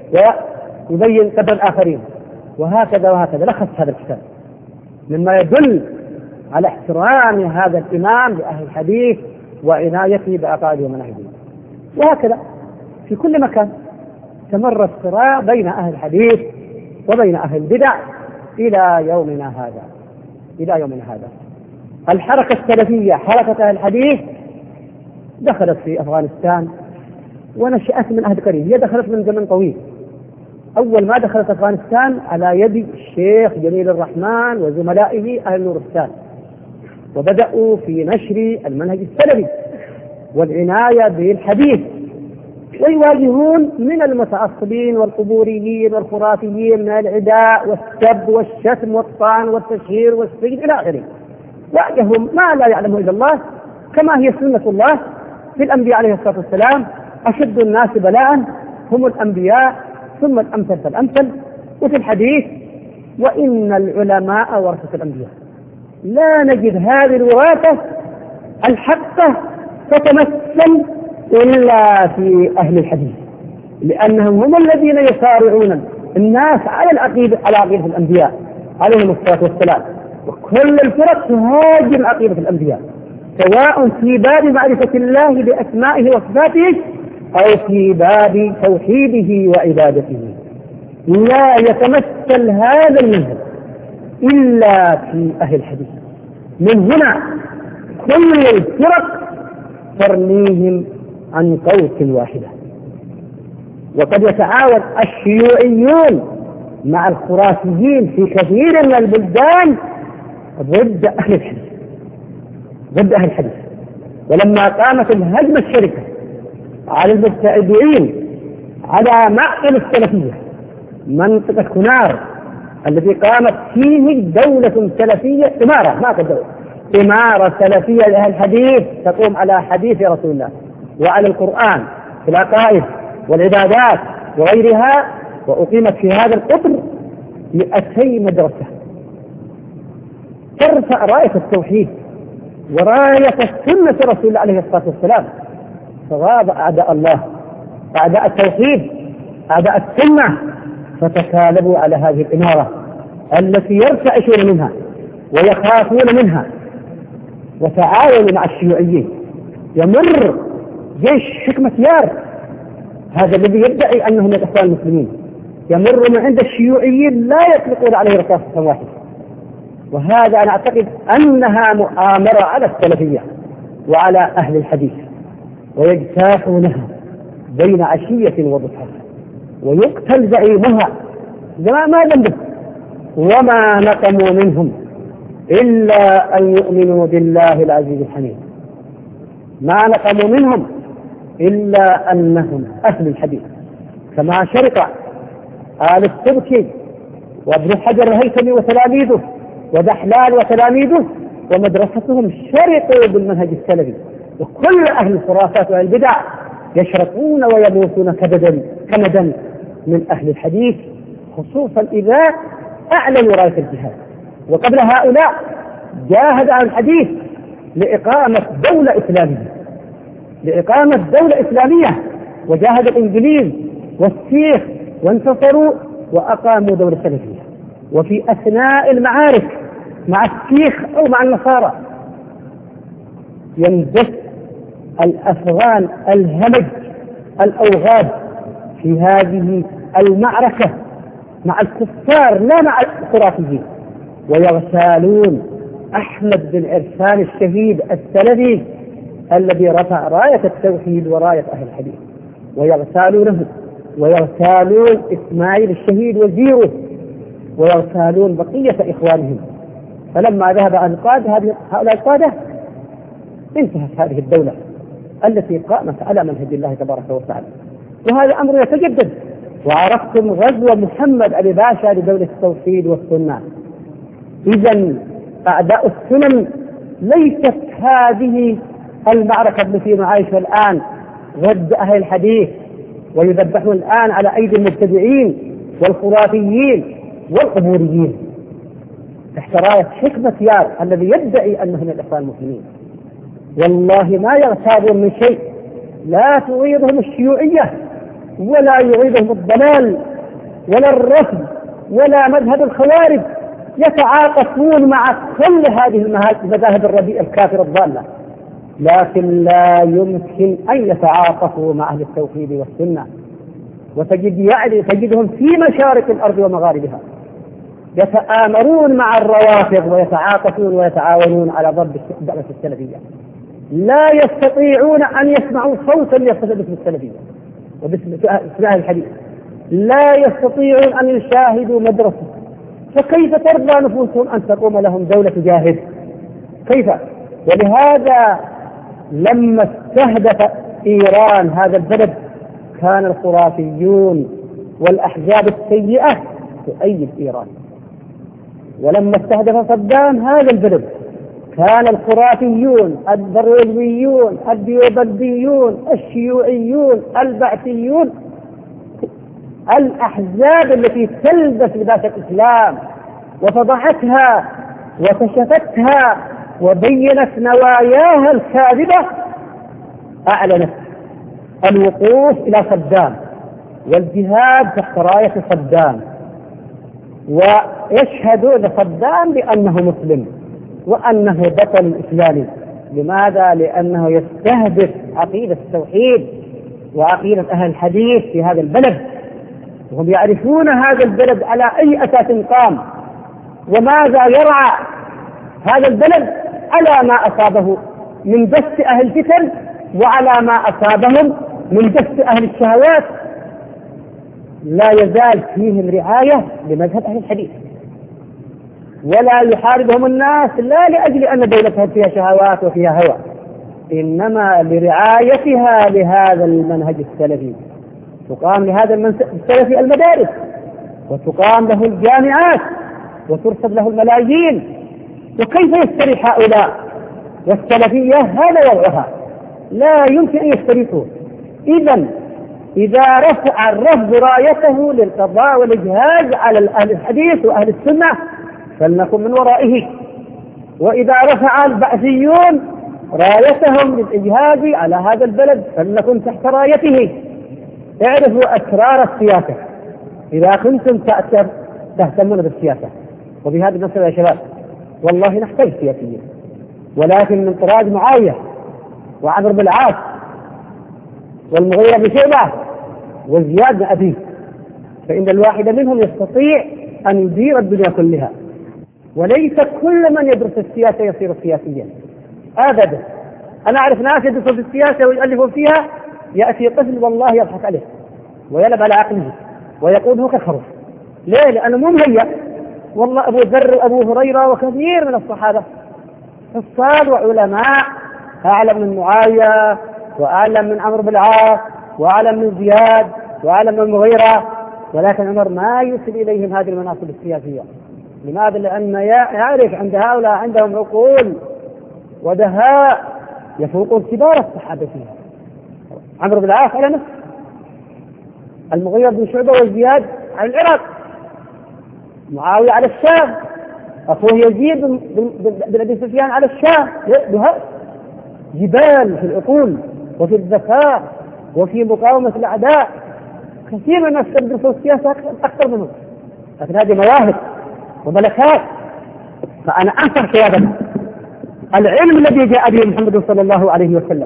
ويبين قدر الآخرين، وهكذا وهكذا. لخص هذا الكتاب مما يدل على احترام هذا الإمام لأهل الحديث وعنايته بعقائده ومناهجه. وهكذا في كل مكان تمر الصراع بين أهل الحديث وبين أهل البدع إلى يومنا هذا إلى يومنا هذا. الحركة السلفية حركة أهل الحديث دخلت في أفغانستان ونشأت من عهد قريب، هي دخلت من زمن طويل. أول ما دخلت أفغانستان على يد الشيخ جميل الرحمن وزملائه أهل نورستان، وبدأوا في نشر المنهج السلفي والعناية بالحديث ويواجهون من المتعصبين والقبوريين والخرافيين من العداء والسب والشتم والطعن والتشهير والسجن إلى آخره. واجههم ما لا يعلمه إلا الله، كما هي سنة الله في الأنبياء عليه الصلاة والسلام: أشد الناس بلاء هم الأنبياء ثم الأمثل فالأمثل. وفي الحديث: وإن العلماء ورثة الأنبياء. لا نجد هذه الوراثة الحقة تتمثل إلا في أهل الحديث، لأنهم هم الذين يصارعون الناس على العقيدة على عقيدة الأنبياء عليهم الصلاة والسلام. وكل الفرق تهاجم عقيدة الأنبياء، سواء في باب معرفة الله بأسمائه وصفاته أو في باب توحيده وعبادته. لا يتمثل هذا المنهج إلا في أهل الحديث. من هنا كل الفرق ترميهم عن قوس واحدة. وقد يتعاون الشيوعيون مع الخرافيين في كثير من البلدان ضد أهل الحديث ضد أهل الحديث. ولما قامت الهجمة الشركة على المبتدعين على معقل السلفية منطقة كنار الذي قامت فيه دولة سلفية إمارة ما دولة إمارة سلفية لأهل الحديث تقوم على حديث رسول الله وعلى القرآن في العقائد والعبادات وغيرها، وأقيمت في هذا القطر مئتي مدرسة ترفع راية التوحيد وراية السنة رسول الله عليه الصلاة والسلام. فغاب أعداء الله أعداء التوحيد أعداء السنة فتكالبوا على هذه الإمارة التي يرتعشون منها ويخافون منها، وتعاونوا مع الشيوعيين. يمر جيش حكمة يار هذا الذي يدعي أنه من الإخوان المسلمين، يمر من عند الشيوعيين لا يطلقون عليه رصاصة واحدة. وهذا أنا أعتقد أنها مؤامرة على السلفية وعلى أهل الحديث، ويجتاحونها بين عشية وضحى، ويقتل زعيمها ما ذنبه. وما نقموا منهم إلا أن يؤمنوا بالله العزيز الحميد. ما نقموا منهم إلا أنهم أهل الحديث، كما شرط آل السبكي وابن حجر الهيثمي وتلاميذه ودحلال وتلاميذه ومدرستهم شرطوا بالمنهج السلفي. وكل أهل الخرافات والبدع يشرقون ويموتون كبدا كمدا من أهل الحديث، خصوصا إذا أعلنوا راية الجهاد. وقبل هؤلاء جاهد أهل الحديث لإقامة دولة إسلامية لإقامة دولة إسلامية وجاهد الإنجليز والسيخ وانتصروا وأقاموا دولة سلفية. وفي أثناء المعارك مع السيخ أو مع النصارى ينبث الأفغان الهمج الأوغاد في هذه المعركة مع الكفار لا مع الخرافيين، ويغتالون أحمد بن عرفان الشهيد السلفي الذي رفع راية التوحيد وراية أهل الحديث، ويغتالونه ويغتالون إسماعيل الشهيد وزيره، ويغتالون بقية إخوانهم. فلما ذهب عن القادة هؤلاء القادة انتهت هذه الدولة التي قامت على منهج الله تبارك وتعالى. وهذا أمر يتجدد. وعرفتم غزو محمد علي باشا لدولة التوحيد والسنة. إذن أعداء السنن ليست هذه المعركة التي نعيشها الآن ضد أهل الحديث ويذبحون الآن على أيدي المبتدعين والخرافيين والقبوريين تحت راية حكمة يار الذي يدعي أنه من الإخوان المسلمين. والله ما يغتابون من شيء، لا تغيظهم الشيوعية ولا يغيظهم الضلال ولا الرفض ولا مذهب الخوارج، يتعاطفون مع كل هذه المذاهب الرديئة الكافرة الضالة، لكن لا يمكن أن يتعاطفوا مع أهل التوحيد والسنة. وتجد يعني تجدهم في مشارق الأرض ومغاربها يتآمرون مع الروافض ويتعاطفون ويتعاونون على ضرب الدعوة السلفية. لا يستطيعون أن يسمعوا صوتا يصف باسم السلفية وباسم أهل الحديث، لا يستطيعون أن يشاهدوا مدرسة. فكيف ترضى نفوسهم أن تقوم لهم دولة جاهد؟ كيف؟ ولهذا لما استهدف إيران هذا البلد كان الخرافيون والأحزاب السيئة تؤيد إيران. ولما استهدف صدام هذا البلد كان الخرافيون البرويون الديوبنديون الشيوعيون البعثيون الأحزاب التي تلبس لباس الإسلام وفضحتها وكشفتها وبينت نواياها الكاذبة أعلنت الوقوف إلى صدام والجهاد تحت راية صدام، ويشهدون صدام بأنه مسلم وأنه بطل إسلامي. لماذا؟ لأنه يستهدف عقيدة التوحيد وعقيدة أهل الحديث في هذا البلد، وهم يعرفون هذا البلد على أي أساس قام وماذا يرعى هذا البلد على ما أصابه من دس أهل الفتن وعلى ما أصابهم من دس أهل الشهوات. لا يزال فيهم رعاية لمذهب أهل الحديث، ولا يحاربهم الناس لا لأجل أن دولتهم فيها شهوات وفيها هوى، إنما لرعايتها لهذا المنهج السلفي. تقام لهذا السلفي المدارس وتقام له الجامعات وترصد له الملايين. وكيف يستريح هؤلاء والسلفية؟ هذا وضعها، لا يمكن أن يستريحوا. إذن إذا رفع الرفض رايته للقضاء والإجهاز على أهل الحديث وأهل السنة فلنكن من ورائه، وإذا رفع البعثيون رايتهم للإجهاز على هذا البلد فلنكن تحت رايته. اعرفوا أسرار السياسة إذا كنتم تهتمون بالسياسة. وبهذا المسألة يا شباب والله نحتاج سياسيين، ولكن من طراز معاوية وعمرو بن العاص والمغيرة بن شعبة وزياد بن أبي، فإن الواحد منهم يستطيع أن يدير الدنيا كلها. وليس كل من يدرس السياسة يصير سياسيا أبدا. أنا أعرف ناس يدرسوا في السياسة ويؤلفوا فيها، يأتي طفل والله يضحك عليه ويلعب على عقله ويقوله كالخروف. ليه؟ لأنه مو مهيأ. والله أبو ذر وأبو هريرة وكثير من الصحابة حفاظ وعلماء أعلم من معاوية وأعلم من عمرو بن العاص وأعلم من زياد وأعلم من المغيرة، ولكن عمر ما يوصل إليهم هذه المناصب السياسية. لماذا؟ لأن يعرف عند هؤلاء عندهم عقول ودهاء يفوقون كبار الصحابة فيها. عمرو بن العاص على نفسه، المغيرة بن شعبة وزياد على العراق، معاوية على الشام، أخوه يزيد بن أبي سفيان على الشام. جبال في العقول وفي الذكاء وفي مقاومة الأعداء. كثير من الناس يدرسوا السياسة أكثر منهم، لكن هذه مواهب وملكات. فأنا أنصح شبابنا العلم الذي جاء به محمد صلى الله عليه وسلم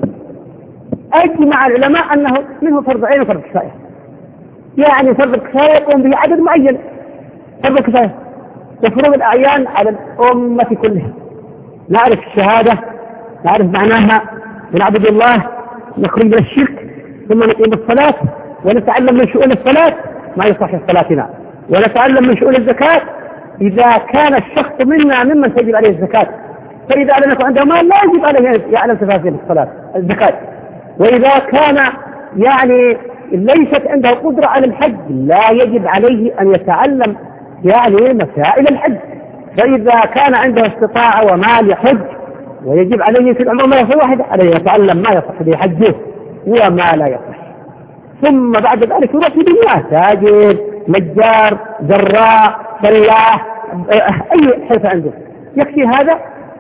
أجمع العلماء أنه منه فرض عين وفرض كفاية. يعني فرض الكفاية يقوم به عدد معين، فرض الكفاية وفروض الأعيان على الأمة كلها. نعرف الشهادة، نعرف معناها، ونعبد الله، نخرج من الشرك، ثم نقيم الصلاة ونتعلم من شؤون الصلاة ما يصح صلاتنا، ونتعلم من شؤون الزكاة إذا كان الشخص منا ممن تجب عليه الزكاة، فإذا لم يكن عنده مال لا يجب عليه يعلم تفاصيل الصلاة الزكاة. وإذا كان يعني ليست عنده قدرة على الحج لا يجب عليه أن يتعلم يعني مسائل الحج. فإذا كان عنده استطاعة ومال يحج ويجب عليه في العمر ما يصح واحد عليه يتعلم ما يصح به حجه وما لا يصح، ثم بعد ذلك يروح في دنياه تاجر نجار زراع فلاح أي حرفة عنده يكفي هذا.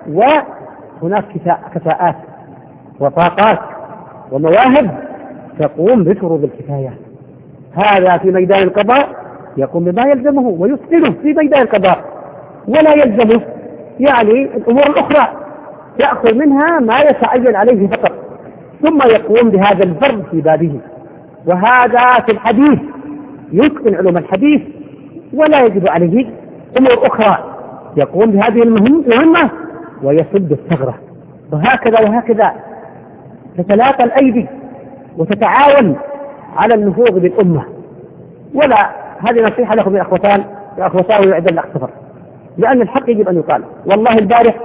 وهناك كفاءات وطاقات ومواهب تقوم بفروض الكفاية. هذا في ميدان القضاء يقوم بما يلزمه ويتقنه في ميدان القضاء، ولا يلزمه يعني الأمور الأخرى يأخذ منها ما يتعين عليه فقط، ثم يقوم بهذا الفرض في بابه. وهذا في الحديث يتقن علوم الحديث ولا يجب عليه أمور أخرى، يقوم بهذه المهمة ويسد الثغرة. وهكذا وهكذا تتلاقى الأيدي وتتعاون على النهوض بالأمة. ولا هذه نصيحة لكم يا أخوتان يا أخوتان ويعد الأخ صفر، لأن الحق يجب أن يقال. والله البارح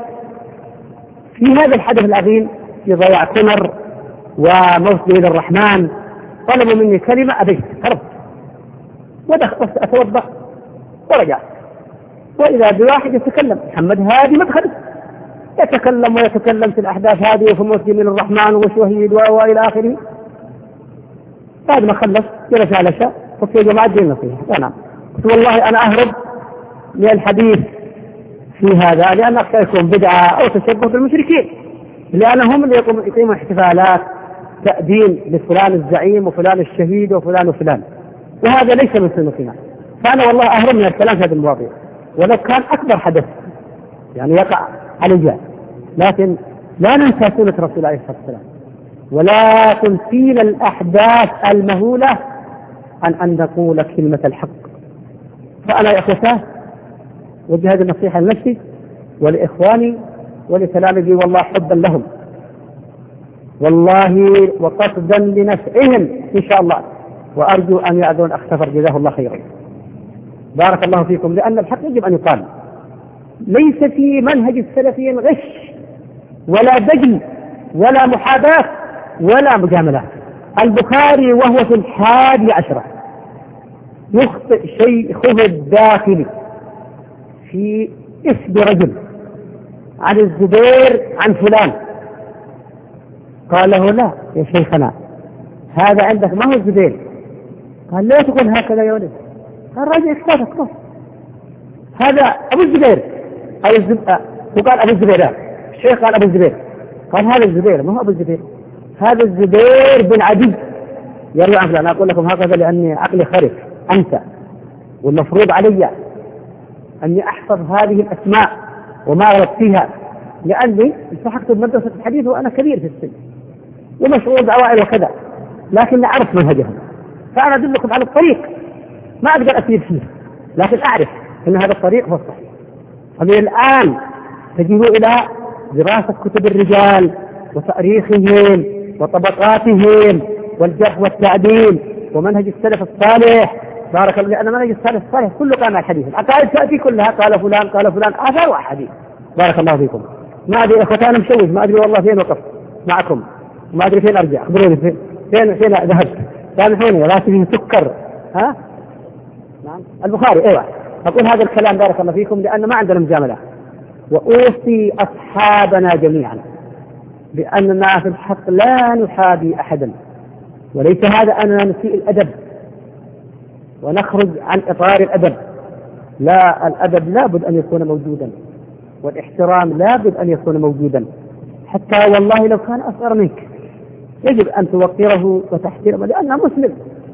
في هذا الحدث العظيم في ضياع كنر وموت ليل الرحمن طلبوا مني كلمة أبيت هربت ودخل أتوضأ ورجع، وإذا بواحد يتكلم محمد هادي مدخل يتكلم ويتكلم في الأحداث هذه وفي موت جميل الرحمن وشهيد وإلى آخره. بعد ما خلص جلس على شاء قلت يا جماعة دين نصيحة. نعم قلت والله أنا أهرب من الحديث في هذا لأن أخشى يكون بدعة أو تشبه بالمشركين، لأنهم اللي يقيموا احتفالات تأدين لفلان الزعيم وفلان الشهيد وفلان وفلان، وهذا ليس من سنتنا. فأنا والله أهرب من الكلام في هذه المواضيع ولو كان أكبر حدث يعني يقع علي، لكن لا ننسى سنة رسول الله عليه الصلاة والسلام ولا تنسينا الأحداث المهولة عن أن نقول كلمة الحق. فأنا يا أخوتاه وجه هذه النصيحة لنفسي ولإخواني ولتلامذي والله حبا لهم والله وقصدا لنفعهم إن شاء الله، وأرجو أن يأذون أختفر جزاه الله خيرا. بارك الله فيكم، لأن الحق يجب أن يقال. ليس في منهج السلفيين غش ولا دجل ولا محاباة ولا مجاملات. البخاري وهو في الحادي عشرة يخطئ شيخه الداخلي في اسم رجل عن الزبير عن فلان، قال له لا يا شيخنا هذا عندك ما هو الزبير. قال لا تقول هكذا يا ولد. قال راجع اكتابك هذا أبو الزبير أو الزبير. وقال أبو الزبير، الشيخ قال أبو الزبير. قال هذا الزبير ما هو أبو الزبير، هذا الزبير بن عدي يروي عن فلان. أنا أقول لكم هكذا لأني عقلي خرف أنسى، والمفروض علي أني أحفظ هذه الأسماء وما أغلط فيها، لأني التحقت بمدرسة الحديث وأنا كبير في السن ومشغول بأوائل وكذا، لكن أعرف منهجهم. فأنا أدلكم على الطريق ما أقدر أسير فيه، لكن أعرف أن هذا الطريق هو الصحيح. فمن الآن تجيبوا إلى دراسة كتب الرجال وتاريخهم وطبقاتهم والجرح والتعديل ومنهج السلف الصالح. بارك الله، لأن منهج السلف الصالح كله كان الحديث، العقائد تأتي كلها قال فلان قال فلان آثار وأحاديث. بارك الله فيكم. ما أدري أخوتي أنا مشوش، ما أدري والله فين وقفت معكم، ما أدري فين أرجع، أخبروني فين فين فين ذهبت. سامحوني ولا فيه سكر. ها نعم البخاري أيوة. أقول هذا الكلام بارك الله فيكم لأن ما عندنا مجاملة، وأوصي أصحابنا جميعا بأننا في الحق لا نحابي أحدا، وليس هذا أننا نسيء الأدب ونخرج عن إطار الأدب. لا، الأدب لابد أن يكون موجودا، والاحترام لابد أن يكون موجودا، حتى والله لو كان أصغر منك يجب أن توقره وتحترمه لأنه مسلم،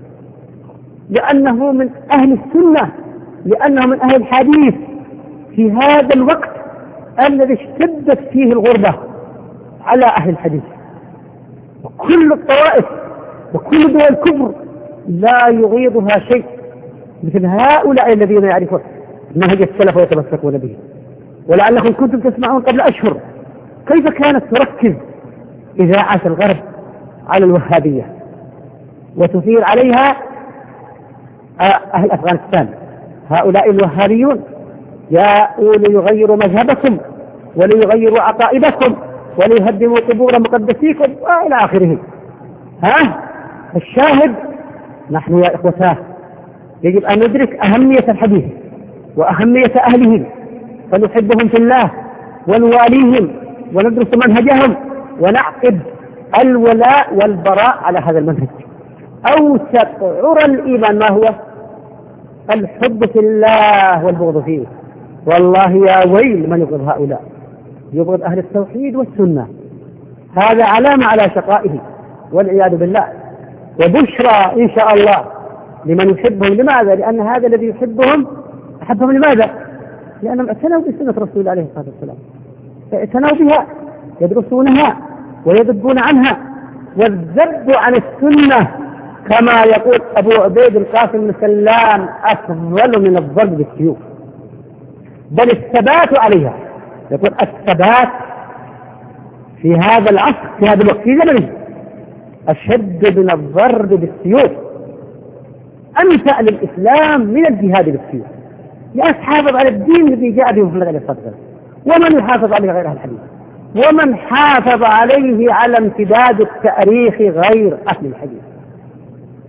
لأنه من أهل السنة، لأنه من أهل الحديث في هذا الوقت الذي اشتدت فيه الغربة على أهل الحديث. وكل الطوائف وكل دول الكفر لا يغيضها شيء مثل هؤلاء الذين يعرفون منهج السلف ويتمسكون به. ولعلكم كنتم تسمعون قبل أشهر كيف كانت تركز إذاعة الغرب على الوهابية وتثير عليها أهل أفغانستان. هؤلاء الوهابيون جاءوا ليغيروا مذهبكم وليغيروا عقائدكم وليهدموا قبور مقدسيكم وإلى آخره. ها الشاهد نحن يا إخوتاه يجب أن ندرك أهمية الحديث وأهمية أهله، فنحبهم في الله ونواليهم وندرس منهجهم ونعقد الولاء والبراء على هذا المنهج. أوسط عرى الإيمان ما هو؟ الحب في الله والبغض فيه. والله يا ويل من يبغض هؤلاء، يبغض أهل التوحيد والسنة، هذا علامة على شقائه والعياذ بالله. وبشرى إن شاء الله لمن يحبهم. لماذا؟ لأن هذا الذي يحبهم أحبهم لماذا؟ لأنهم اعتنوا بسنة رسول الله عليه الصلاة والسلام، اعتنوا بها، يدرسونها ويذبون عنها. والذب عن السنة كما يقول أبو عبيد القاسم بن سلام أفضل من الضرب بالسيوف، بل الثبات عليها. يقول الثبات في هذا العصر في هذا الوقت في زمنه أشد من الضرب بالسيوف، أمتع للإسلام من الجهاد بالسيوف. يحافظ على الدين الذي جاء به محمد عليه الصلاة والسلام، ومن يحافظ عليه غير أهل الحديث، ومن حافظ عليه على امتداد التاريخ غير أهل الحديث.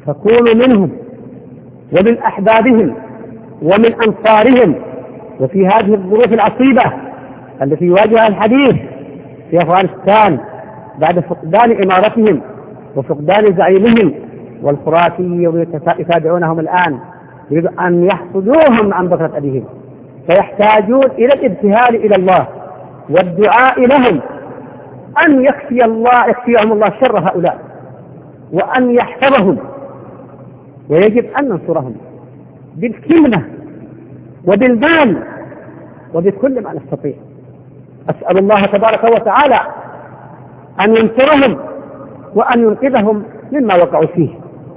فكونوا منهم ومن أحبابهم ومن أنصارهم. وفي هذه الظروف العصيبة التي يواجهها الحديث في أفغانستان بعد فقدان إمارتهم وفقدان زعيمهم والخرافي يتابعونهم الآن يريد أن يحصدوهم عن بكرة أبيهم، فيحتاجون إلى الابتهال إلى الله والدعاء لهم أن يكفي الله يكفيهم الله شر هؤلاء وأن يحفظهم، ويجب أن ننصرهم بالكلمة وبالمال وبكل ما نستطيع. أسأل الله تبارك وتعالى أن ينصرهم وأن ينقذهم مما وقعوا فيه،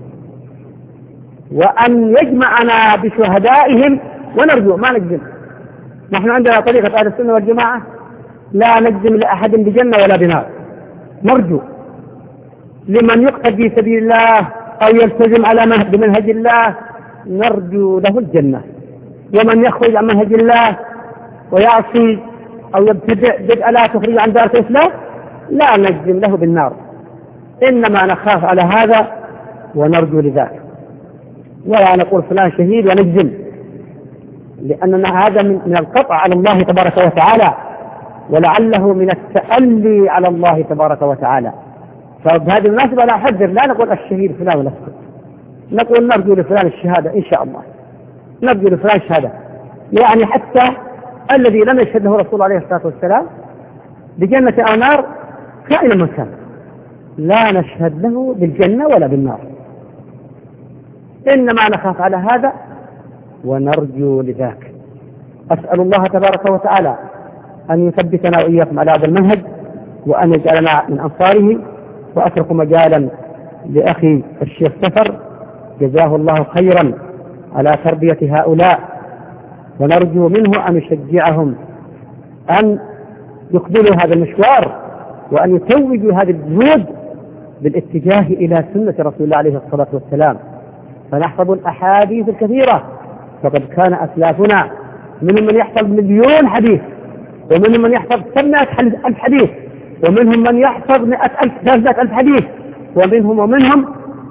وأن يجمعنا بشهدائهم. ونرجو ما نجزم، نحن عندنا طريقة أهل السنة والجماعة لا نجزم لأحد بجنة ولا بنار، نرجو لمن يقتل في سبيل الله أو يلتزم على بمنهج الله نرجو له الجنة، ومن يخرج عن منهج الله ويعصي أو يبتدع بدء لا تخرج عن دار الإسلام لا نجزم له بالنار، إنما نخاف على هذا ونرجو لذلك، ولا نقول فلان شهيد ونجزم، لأننا هذا من القطع على الله تبارك وتعالى، ولعله من التألي على الله تبارك وتعالى. فبهذه المناسبة لا أحذر، لا نقول الشهيد فلان ونسكت، نقول نرجو لفلان الشهادة إن شاء الله، نرجو لفلان الشهادة، يعني حتى الذي لم يشهد له رسول عليه الصلاة والسلام بجنة أو نار كائنا من كان لا نشهد له بالجنة ولا بالنار، إنما نخاف على هذا ونرجو لذاك. أسأل الله تبارك وتعالى أن يثبتنا وإياكم على هذا المنهج وأن يجعلنا من أنصاره. وأترك مجالا لأخي الشيخ سفر جزاه الله خيرا على تربية هؤلاء، ونرجو منه أن يشجعهم أن يقبلوا هذا المشوار وأن يتوجوا هذه الجهود بالاتجاه إلى سنة رسول الله عليه الصلاة والسلام، فنحفظ الأحاديث الكثيرة. فقد كان أسلافنا منهم من يحفظ مليون حديث، ومنهم من يحفظ سبعمائة ألف حديث، ومنهم من يحفظ مئة ألف ثلاثمائة ألف حديث، ومنهم ومنهم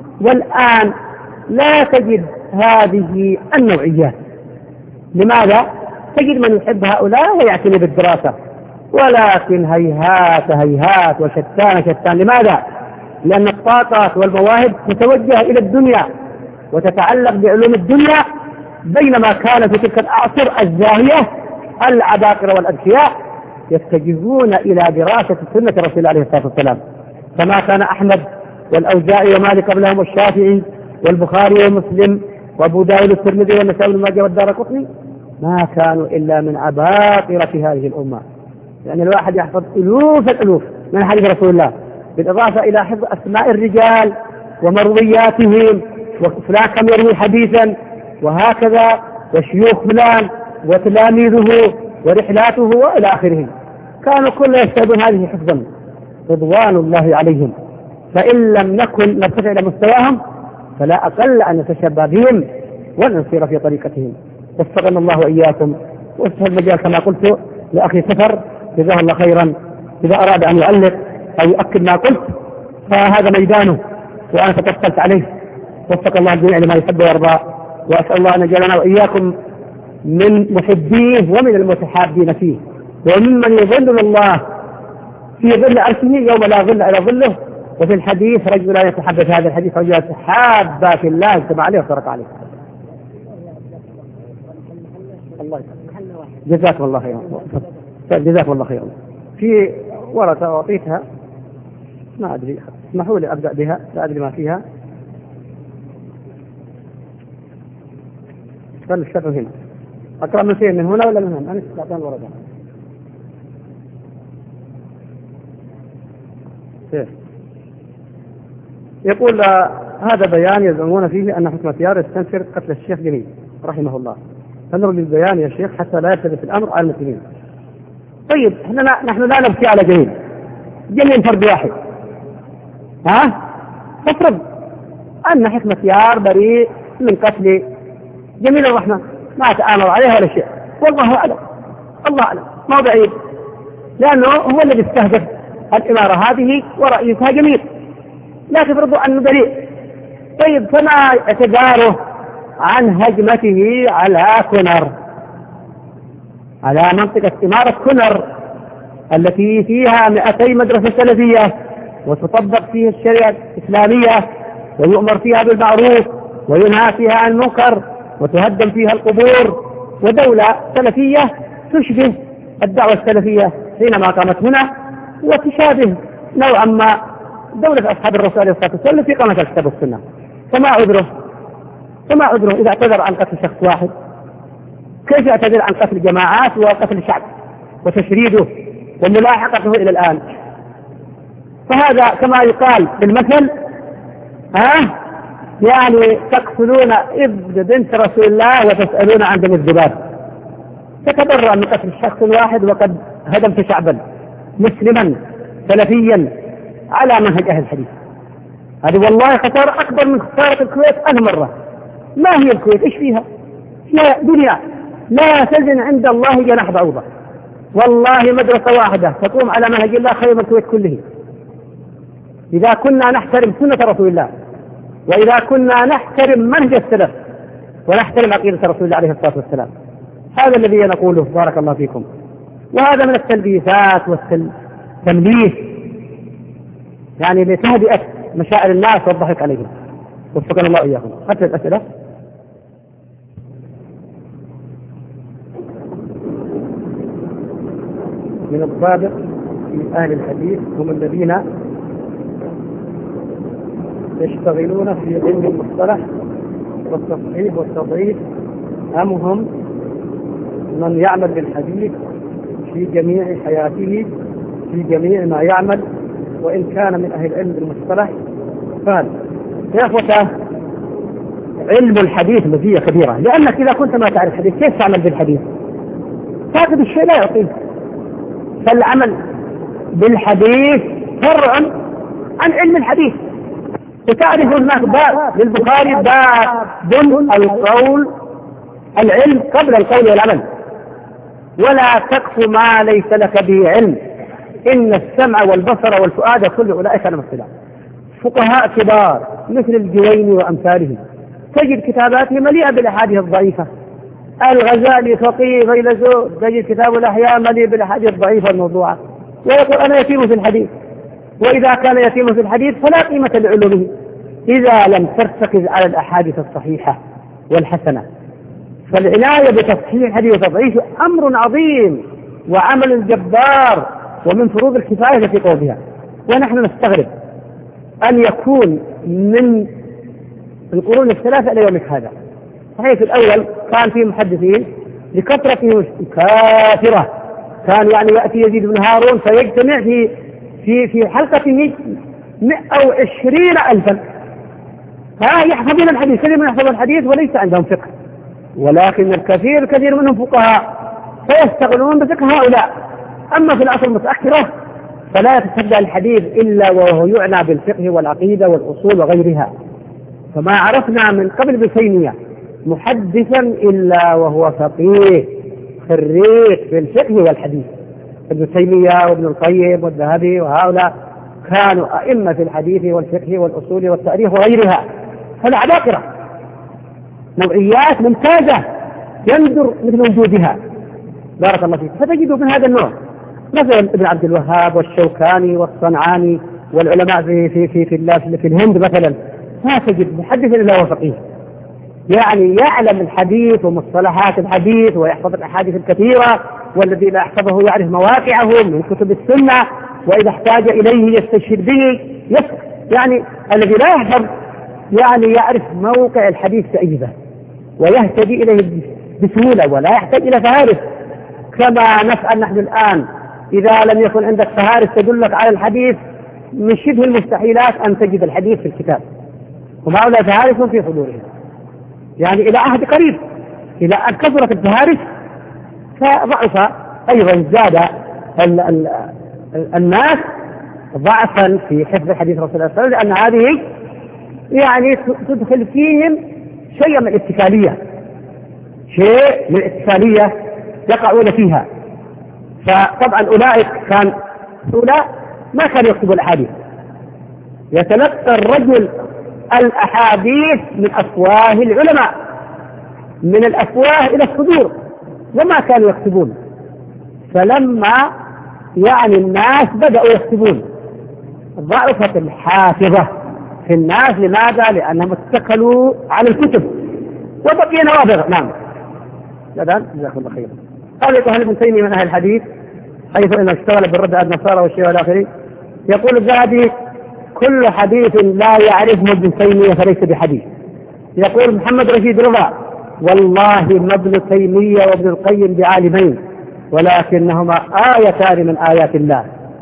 والآن لا تجد هذه النوعيات. لماذا؟ تجد من يحب هؤلاء ويعتني بالدراسة، ولكن هيهات هيهات وشتان شتان. لماذا؟ لأن الطاقات والمواهب تتوجه إلى الدنيا وتتعلق بعلوم الدنيا، بينما كان في تلك الأعصر الزاهية العباقرة والأذكياء يتجهون إلى دراسة سنة رسول الله عليه الصلاة والسلام، كما كان أحمد والأوزاعي ومالك قبلهم والشافعي والبخاري ومسلم وأبو داود والترمذي والنسائي وابن ماجه والدارقطني، ما كانوا إلا من عباقرة هذه الأمة. يعني الواحد يحفظ ألوف الألوف من حديث رسول الله، بالإضافة إلى حفظ أسماء الرجال ومروياتهم وفلان كم يروي حديثا وهكذا، وشيوخ فلان وتلاميذه ورحلاته وإلى آخره. كانوا كل يشهدون هذه حفظا رضوان الله عليهم، فإن لم نكن نرتفع إلى مستواهم فلا أقل أن نتشبه بهم ونسير في طريقتهم. وفقنا الله وإياكم، واسهل المجال كما قلت لأخي سفر جزاه الله خيرا، إذا أراد أن يعلق أو يؤكد ما قلت فهذا ميدانه وأنا تفضلت عليه. وفق الله الجميع لما يحب ويرضى، وأسأل الله أن يجعلنا وإياكم من محبيه ومن المتحابين فيه، وممن يظل الله في ظل عرشه يوم لا ظل إلا ظله. وفي الحديث رجل لا يتحدث هذا الحديث رجل يتحابى في الله اجتمع عليه وفرق عليه. الله جزاكم الله خيرا، جزاكم الله خيرا. في ورقة أعطيتها ما أدري، اسمحوا لي أبدأ بها، لا أدري ما فيها. خل الشكل هنا، أقرأ من فين، من هنا ولا من هنا؟ أنا استطعت الورقة. يقول هذا بيان يزعمون فيه أن حكم اختيار يستنفر قتل الشيخ جميل رحمه الله، فنرى للبيان يا شيخ حتى لا يلتبس الأمر على المسلمين. طيب احنا نحن لا نبكي على جميل، جميل فرد واحد، ها؟ تفرض أن حكم اختيار بريء من قتل جميل الرحمن، ما تآمر عليه ولا شيء، والله أعلم، الله أعلم، ما بعيد، لأنه هو الذي استهدف الإمارة هذه ورئيسها جميل. لا تفرضوا أنه بريء، طيب فما اعتباره عن هجمته على كنر، على منطقة إمارة كنر التي فيها مئتي مدرسة سلفية وتطبق فيها الشريعة الإسلامية ويؤمر فيها بالمعروف وينهى فيها عن المنكر وتهدم فيها القبور، ودولة سلفية تشبه الدعوة السلفية حينما قامت هنا وتشابه نوعا ما دولة أصحاب الرسول عليه الصلاة والسلام في قامت الكتاب والسنة. فما عذره فما عذره إذا اعتذر عن قتل شخص واحد؟ كيف يعتذر عن قتل جماعات وقتل شعب وتشريده وملاحقته إلى الآن؟ فهذا كما يقال بالمثل ها يعني تقتلون ابن بنت رسول الله وتسألون عن دم الذباب. تتبرأ من قتل شخص واحد وقد هدمت شعبا مسلما سلفيا على منهج أهل الحديث. هذه والله خسارة أكبر من خسارة الكويت ألف مرة. ما هي الكويت؟ إيش فيها؟ هي دنيا لا تزن عند الله جناح بعوضة. والله مدرسة واحدة تقوم على منهج الله خير من الكويت كله، إذا كنا نحترم سنة رسول الله، وإذا كنا نحترم منهج السلف ونحترم عقيدة رسول الله عليه الصلاة والسلام. هذا الذي نقوله بارك الله فيكم. وهذا من التلبيسات والتمليس يعني لتهدئة مشاعر الناس والضحك عليهم. وفقنا الله إياكم. حتى الأسئلة. من السابق في أهل الحديث هم الذين يشتغلون في علم المصطلح والتصحيح والتضعيف، أم هم من يعمل بالحديث في جميع حياته في جميع ما يعمل وإن كان من أهل العلم بالمصطلح؟ قال يا أخوة علم الحديث مزية كبيرة، لأنك إذا كنت ما تعرف الحديث كيف تعمل بالحديث؟ فاقد الشيء لا يعطيه. فالعمل بالحديث فرع عن علم الحديث. وتعرف هناك باب للبخاري باب القول العلم قبل القول والعمل، ولا تقف ما ليس لك به علم، إن السمع والبصر والفؤاد كل أولئك على مثلا. فقهاء كبار مثل الجويني وأمثاله تجد كتاباته مليئة بالأحاديث الضعيفة. الغزالي فقيه فيلسوف تجد كتاب الأحياء مليء بالأحاديث الضعيفة الموضوعة، ويقول أنا يتيم في الحديث. وإذا كان يتيم في الحديث فلا قيمة لعلومه إذا لم ترتكز على الأحاديث الصحيحة والحسنة. فالعناية بتصحيح الحديث وتضعيفه أمر عظيم وعمل جبار ومن فروض الكفاية التي قوم بها. ونحن نستغرب أن يكون من القرون الثلاثة إلى يومك هذا. صحيح في الأول كان في محدثين لكثرة كافرة، كان يعني يأتي يزيد بن هارون فيجتمع في في في حلقته مئة وعشرين ألفا، ها يحفظون الحديث، كثير من يحفظون الحديث وليس عندهم فقه، ولكن الكثير الكثير منهم فقهاء فيستغلون بفقه هؤلاء. أما في العصر المتأخرة فلا يتصدى الحديث إلا وهو يعنى بالفقه والعقيدة والأصول وغيرها. فما عرفنا من قبل بسينية محدثا إلا وهو فقيه خريج في الفقه والحديث. ابن تيمية وابن القيم والذهبي وهؤلاء كانوا أئمة في الحديث والفقه والأصول والتاريخ وغيرها. فالعباقرة نوعيات ممتازة يندر مثل وجودها بارك الله فيك. فتجدوا من هذا النوع مثلا ابن عبد الوهاب والشوكاني والصنعاني والعلماء في في في في, في الهند مثلا، ما تجد محدث إلا هو فقيه، يعني يعلم الحديث ومصطلحات الحديث ويحفظ الأحاديث الكثيرة، والذي لا يحفظه يعرف مواقعه من كتب السنة، وإذا احتاج إليه يستشهد به. يعني الذي لا يحفظ يعني يعرف موقع الحديث كأيبه ويهتدي إليه بسهولة ولا يحتاج إلى فهارس كما نفعل نحن الآن. إذا لم يكن عندك فهارس تدلك على الحديث من شبه المستحيلات أن تجد الحديث في الكتاب، وهؤلاء فهارس في صدورهم يعني إلى عهد قريب. إلى أن كثرت الفهارس فضعف أيضا زاد ال ال الناس ضعفا في حفظ حديث رسول الله صلى الله عليه وسلم، لأن هذه يعني تدخل فيهم شيء من الاتكالية شيء من الاتكالية يقعون فيها. فطبعا أولئك كان أولئك ما كانوا يكتبوا الأحاديث، يتلقى الرجل الأحاديث من أفواه العلماء، من الأفواه إلى الصدور، وما كانوا يكتبون. فلما يعني الناس بدأوا يكتبون ضعفت الحافظة في الناس. لماذا؟ لأنهم اتكلوا على الكتب وبقي نوابغ. نعم جزاكم الله خيرا. قال يقول ابن تيمية من أهل الحديث حيث إنه اشتغل بالرد على النصارى والشيعة والآخرين. يقول الذهبي كل حديث لا يعرفه ابن تيمية فليس بحديث. يقول محمد رشيد رضا والله ما ابن تيمية وابن القيم بعالمين ولكنهما آيتان من آيات الله.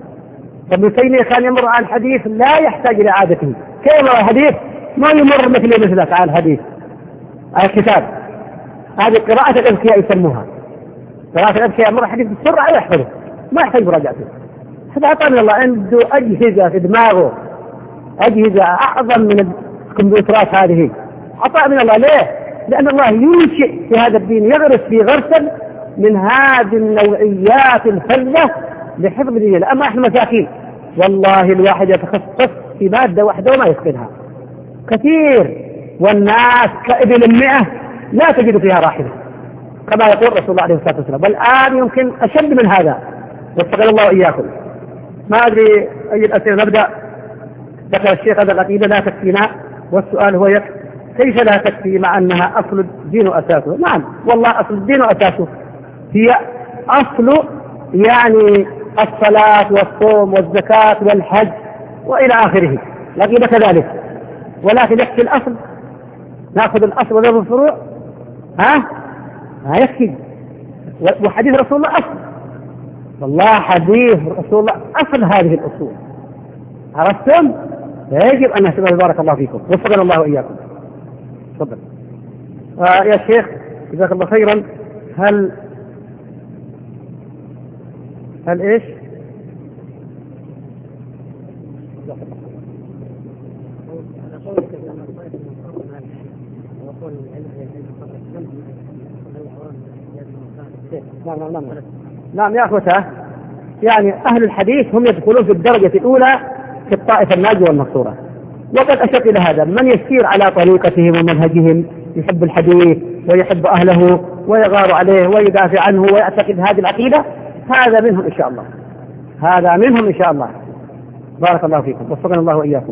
ابن تيمية كان يمر على الحديث لا يحتاج إلى عادته. كيف يمر الحديث؟ ما يمر مثل مثلك على الحديث على الكتاب. هذه قراءة الأذكياء يسموها قراءة الأذكياء. يمر الحديث بسرعة ويحفظه ما يحتاج مراجعته. هذا عطاء من الله، عنده أجهزة في دماغه، أجهزة أعظم من الكمبيوترات هذه. عطاء من الله. ليه؟ لأن الله ينشئ في هذا الدين، يغرس في غرسا من هذه النوعيات الفذة لحفظ دينه. أما احنا مساكين والله الواحد يتخصص في مادة واحدة وما يتقنها كثير، والناس كإبل المئة لا تجد فيها راحلة كما يقول رسول الله عليه الصلاة والسلام. والآن يمكن أشد من هذا، وفقنا الله إياكم. ما أدري أي الأسئلة نبدأ. ذكر الشيخ هذا العقيدة لا تكفينا، والسؤال هو يكفي كيف لا تكفي مع أنها أصل الدين وأساسه؟ نعم والله أصل الدين وأساسه، هي أصل يعني الصلاة والصوم والزكاة والحج وإلى آخره، العقيدة كذلك. ولكن يكفي الأصل، نأخذ الأصل ونذهب الفروع. ها ها يكفي. وحديث رسول الله أصل، والله حديث رسول الله أصل هذه الأصول. عرفتم؟ يجب أن نحسبها. بارك الله فيكم وفقنا الله وإياكم. تفضل. آه يا شيخ جزاك الله خيرا. هل هل ايش؟ نعم نعم نعم نعم يا أخوته، يعني أهل الحديث هم يدخلون في الدرجة الأولى في الطائفة الناجية والمنصورة. وقد أشرت إلى هذا من يسير على طريقتهم ومنهجهم، يحب الحديث ويحب أهله ويغار عليه ويدافع عنه ويعتقد هذه العقيدة، هذا منهم إن شاء الله، هذا منهم إن شاء الله. بارك الله فيكم وفقنا الله وإياكم.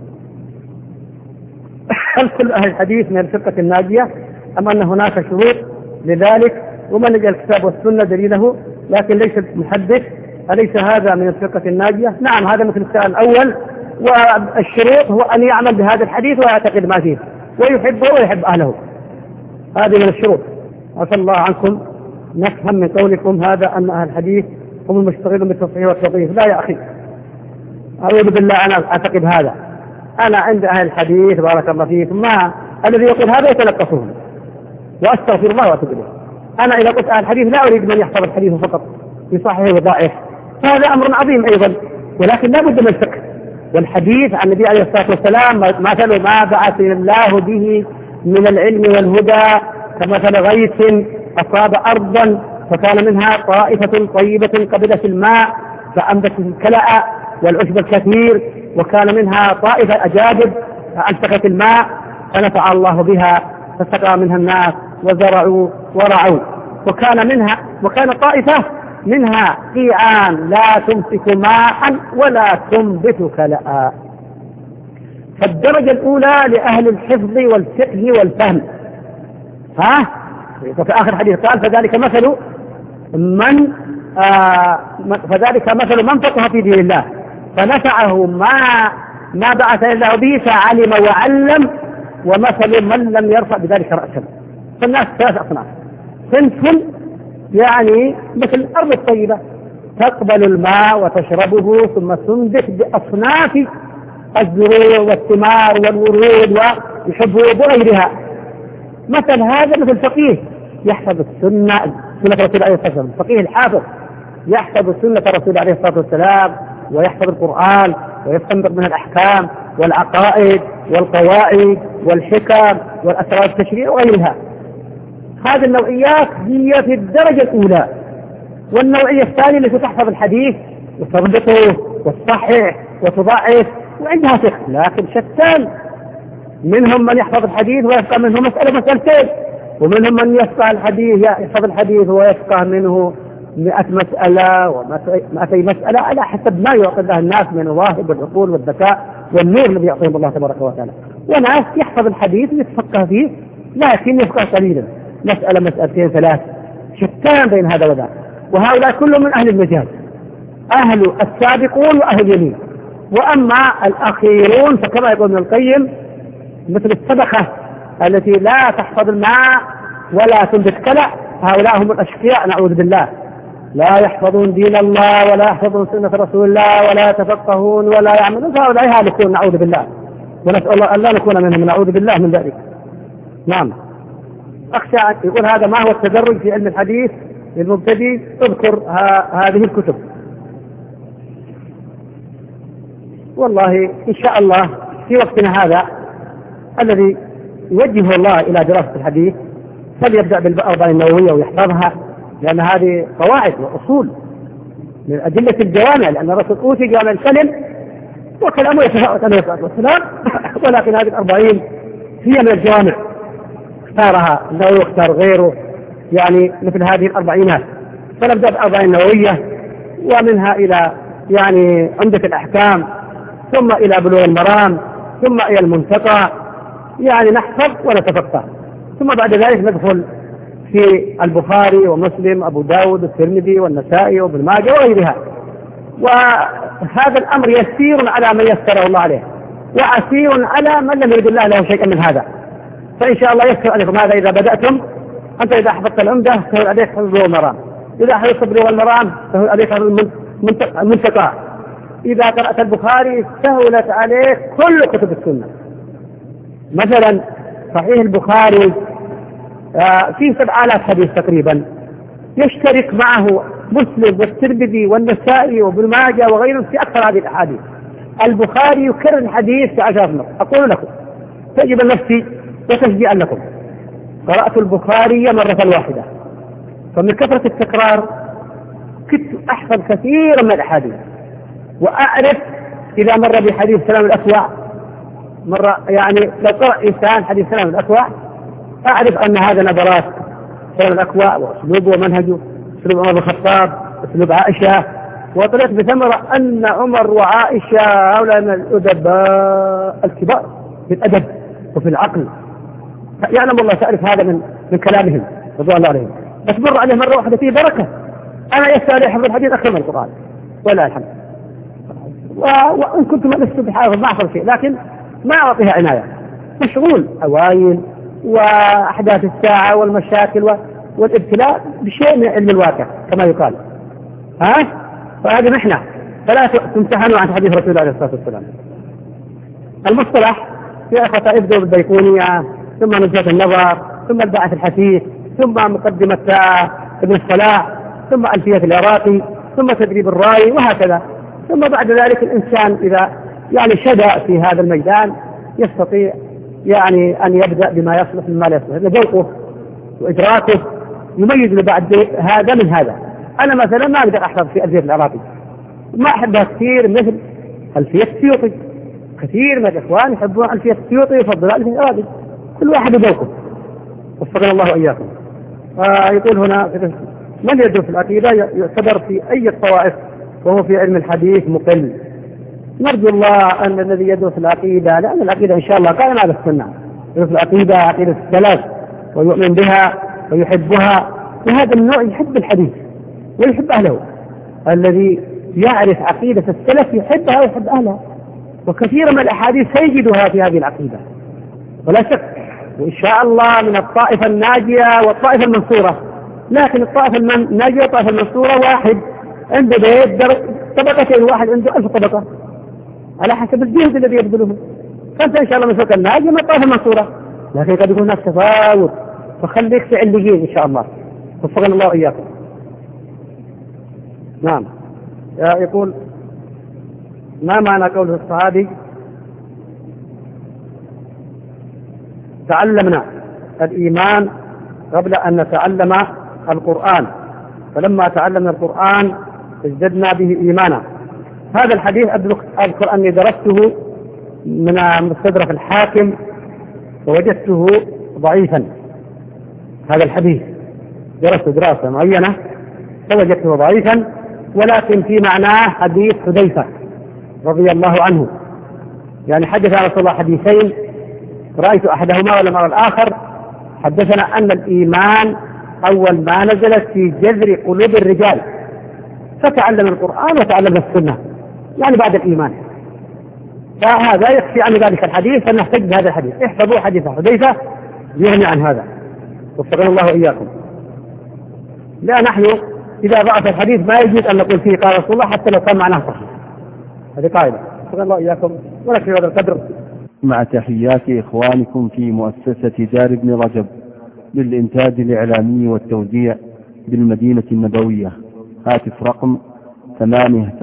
هل كل أهل الحديث من الفرقة الناجية أم أن هناك شروط لذلك؟ ومن يجعل الكتاب والسنة دليله لكن ليس محدث، أليس هذا من الفرقة الناجية؟ نعم هذا مثل السؤال الأول. والشروط هو أن يعمل بهذا الحديث ويعتقد ما فيه ويحبه ويحب أهله، هذه من الشروط. عفى الله عنكم. نفهم من قولكم هذا أن أهل الحديث هم المشتغلون بالتصحيح والتضعيف. لا يا أخي، أعوذ بالله، أنا أعتقد هذا. أنا عند أهل الحديث بارك الله فيكم ما الذي يقول هذا يتلقفهم، وأستغفر الله وأتوب إليه. أنا إذا قلت أهل الحديث لا أريد من يحفظ الحديث فقط يصحح وضعيف، هذا أمر عظيم أيضا، ولكن لا بد من الفقه. والحديث عن النبي عليه الصلاة والسلام مثل ما بعث الله به من العلم والهدى كمثل غيث أصاب أرضا فكان منها طائفة طيبة قبلت الماء فأنبتت الكلأ والعشب الكثير، وكان منها طائفة أجادب فألتقت الماء فنفع الله بها فسقى منها الناس وزرعوا ورعوا. وكان منها وكان طائفة منها قيعان لا تمسك ماء ولا تنبت كلأ. فالدرجة الأولى لأهل الحفظ والفقه والفهم. ها؟ وفي آخر حديث قال فذلك مثل من آه فذلك مثل من فقه في دين الله فنفعه ما ما بعث الله به فعلم وعلم، ومثل من لم يرفع بذلك رأسا. فالناس ثلاث أصناف. صنف يعني مثل الأرض الطيبة تقبل الماء وتشربه ثم تنبت بأصناف الزروع والثمار والورود ويحبه بغيرها. مثل هذا مثل فقيه يحفظ السنة سنة رسول عليه الصلاة والسلام، الفقيه الحافظ يحفظ سنة رسول عليه الصلاة والسلام ويحفظ القرآن ويستنبط من الأحكام والعقائد والقواعد والحكم والأسرار التشريع وغيرها. هذه النوعيات هي في الدرجة الأولى. والنوعية الثانية التي تحفظ الحديث وتربطه وتصحح وتضعف وعندها فقه لكن شتان. منهم من يحفظ الحديث ويفقه منه مسألة مسألتين، ومنهم من يفقه الحديث يحفظ الحديث ويفقه منه مئة مسألة ومئتي مسألة على حسب ما يعطي له الناس من الواهب والعقول والذكاء والنور الذي يعطيهم الله تبارك وتعالى. وناس يحفظ الحديث ويتفقه فيه لكن يفقه قليلا، مسألة مسألتين ثلاث، شتان بين هذا وذاك. وهؤلاء كلهم من أهل المجال، أهل السابقون وأهل اليمين. وأما الأخيرون فكما يقول ابن القيم مثل السبخة التي لا تحفظ الماء ولا تنبت كلع، هؤلاء هم الأشقياء نعوذ بالله، لا يحفظون دين الله ولا يحفظون سنة رسول الله ولا يتفقهون ولا يعملون، فهؤلاء هالكون نعوذ بالله، ونسأل الله أن لا نكون منهم نعوذ بالله من ذلك. نعم. أخشى أن يقول هذا ما هو التدرج في علم الحديث للمبتدئ، اذكر هذه الكتب. والله إن شاء الله في وقتنا هذا الذي يوجه الله إلى دراسة الحديث فليبدأ بالأربعين النووية ويحفظها، لأن هذه قواعد وأصول من أدلة الجوامع، لأن الرسول أوتي جوامع الكلم وكلامه يتفاوت عليه الصلاة والسلام، ولكن هذه الأربعين هي من الجوامع اختارها النووي واختار غيره يعني مثل هذه الأربعينات. فنبدأ بالأربعين النووية ومنها إلى يعني عمدة الأحكام، ثم إلى بلوغ المرام، ثم إلى المنتقى، يعني نحفظ ونتفقه، ثم بعد ذلك ندخل في البخاري ومسلم أبو داود والترمذي والنسائي وابن ماجه وغيرها. وهذا الأمر يسير على من يسره الله عليه، وعسير على من لم يرد الله له شيئا من هذا. فإن شاء الله يسر عليكم هذا إذا بدأتم. أنت إذا حفظت العمدة سهل عليك حفظ بلوغ المرام، إذا حفظت بلوغ المرام سهل عليك حفظ المنتقى، إذا قرأت البخاري سهلت عليك كل كتب السنة. مثلا صحيح البخاري فيه سبع آلاف حديث تقريبا، يشترك معه مسلم والترمذي والنسائي وابن ماجه وغيرهم في أكثر هذه الأحاديث. البخاري يكرر الحديث في عشرة مرات. أقول لكم تجب نفسي وتشجيعا لكم، قرأت البخاري مرة واحدة، فمن كثرة التكرار كنت أحفظ كثيرا من الأحاديث، وأعرف إذا مر بحديث سلام الأكوع مرة، يعني لو قرأ إنسان حديث سلام الأكوع أعرف أن هذا نبرات سلام الأكوع وأسلوبه ومنهجه، أسلوب عمر بن الخطاب، أسلوب عائشة. وطلعت بثمرة أن عمر وعائشة هؤلاء من الأدباء الكبار في الأدب وفي العقل، يعلم الله تعرف هذا من من كلامهم رضوان الله عليهم. بس مر عليه مرة واحدة فيه بركة. أنا يسأل حفظ الحديث أكثر من القرآن ولا الحمد. وإن كنت ما لست بحافظ ما أحفظ شيء، لكن ما أعطيها عناية، مشغول أوائل وأحداث الساعة والمشاكل والابتلاء بشيء من علم الواقع كما يقال. ها؟ فهذه محنة، فلا تمتحنوا عن حديث رسول الله عليه الصلاة والسلام. المصطلح يا أخوة ابدأوا بالبيقونية، ثم نزهة النظر، ثم الباعث الحثيث، ثم مقدمة ابن الصلاح، ثم ألفية العراقي، ثم تدريب الراي، وهكذا. ثم بعد ذلك الإنسان إذا يعني شدأ في هذا الميدان يستطيع يعني أن يبدأ بما يصلح مما لا يصلح، ذوقه وإدراكه يميز بعد هذا من هذا. أنا مثلا ما أقدر أحفظ في ألفية العراقي، ما أحبها كثير مثل ألفية السيوطي. كثير من الإخوان يحبون ألفية السيوطي ويفضلون ألفية العراقي، كل واحد ذوقه وفقنا الله وإياكم. يقول هنا من يدرس العقيدة يعتبر في أي الطوائف وهو في علم الحديث مقل. نرجو الله أن الذي يدرس العقيدة، لأن العقيدة إن شاء الله قائمة على السنة، يدرس العقيدة عقيدة السلف ويؤمن بها ويحبها، وهذا النوع يحب الحديث ويحب أهله. الذي يعرف عقيدة السلف يحبها ويحب أهلها، وكثير من الأحاديث سيجدها في هذه العقيدة ولا شك، وإن شاء الله من الطائفة الناجية والطائفة المنصورة. لكن الطائفة الناجية والطائفة المنصورة واحد عنده بيت طبقتين، واحد عنده ألف طبقة على حسب الجهد الذي يبذله. فأنت إن شاء الله من سوق الناجية من الطائفة المنصورة، لكن قد يكون هناك تفاوت، فخليك في عليين إن شاء الله. وفقنا الله وإياكم. نعم. يقول ما معنى قول الصحابي تعلمنا الإيمان قبل أن نتعلم القرآن، فلما تعلمنا القرآن ازددنا به إيمانا؟ هذا الحديث أذكر أني درسته من مستدرك الحاكم فوجدته ضعيفا. هذا الحديث درست دراسة معينة فوجدته ضعيفا، ولكن في معناه حديث حذيفة رضي الله عنه، يعني حدث رسول الله حديثين رأيت أحدهما ولم أرى الآخر. حدثنا أن الإيمان أول ما نزلت في جذر قلوب الرجال، فتعلم القرآن وتعلم السنة، يعني بعد الإيمان. فهذا يكفي عن ذلك الحديث، فنحتج بهذا الحديث. احفظوا حديث حذيفة يغني عن هذا، وفقنا الله وإياكم. لا نحن إذا ضعف الحديث ما يجوز أن نقول فيه قال رسول الله حتى لو كان معناه صحيح. هذه قاعدة. وفقنا الله وإياكم، ونكفي هذا القدر. مع تحيات إخوانكم في مؤسسة دار ابن رجب للإنتاج الإعلامي والتوزيع بالمدينة النبوية. هاتف رقم ثمانية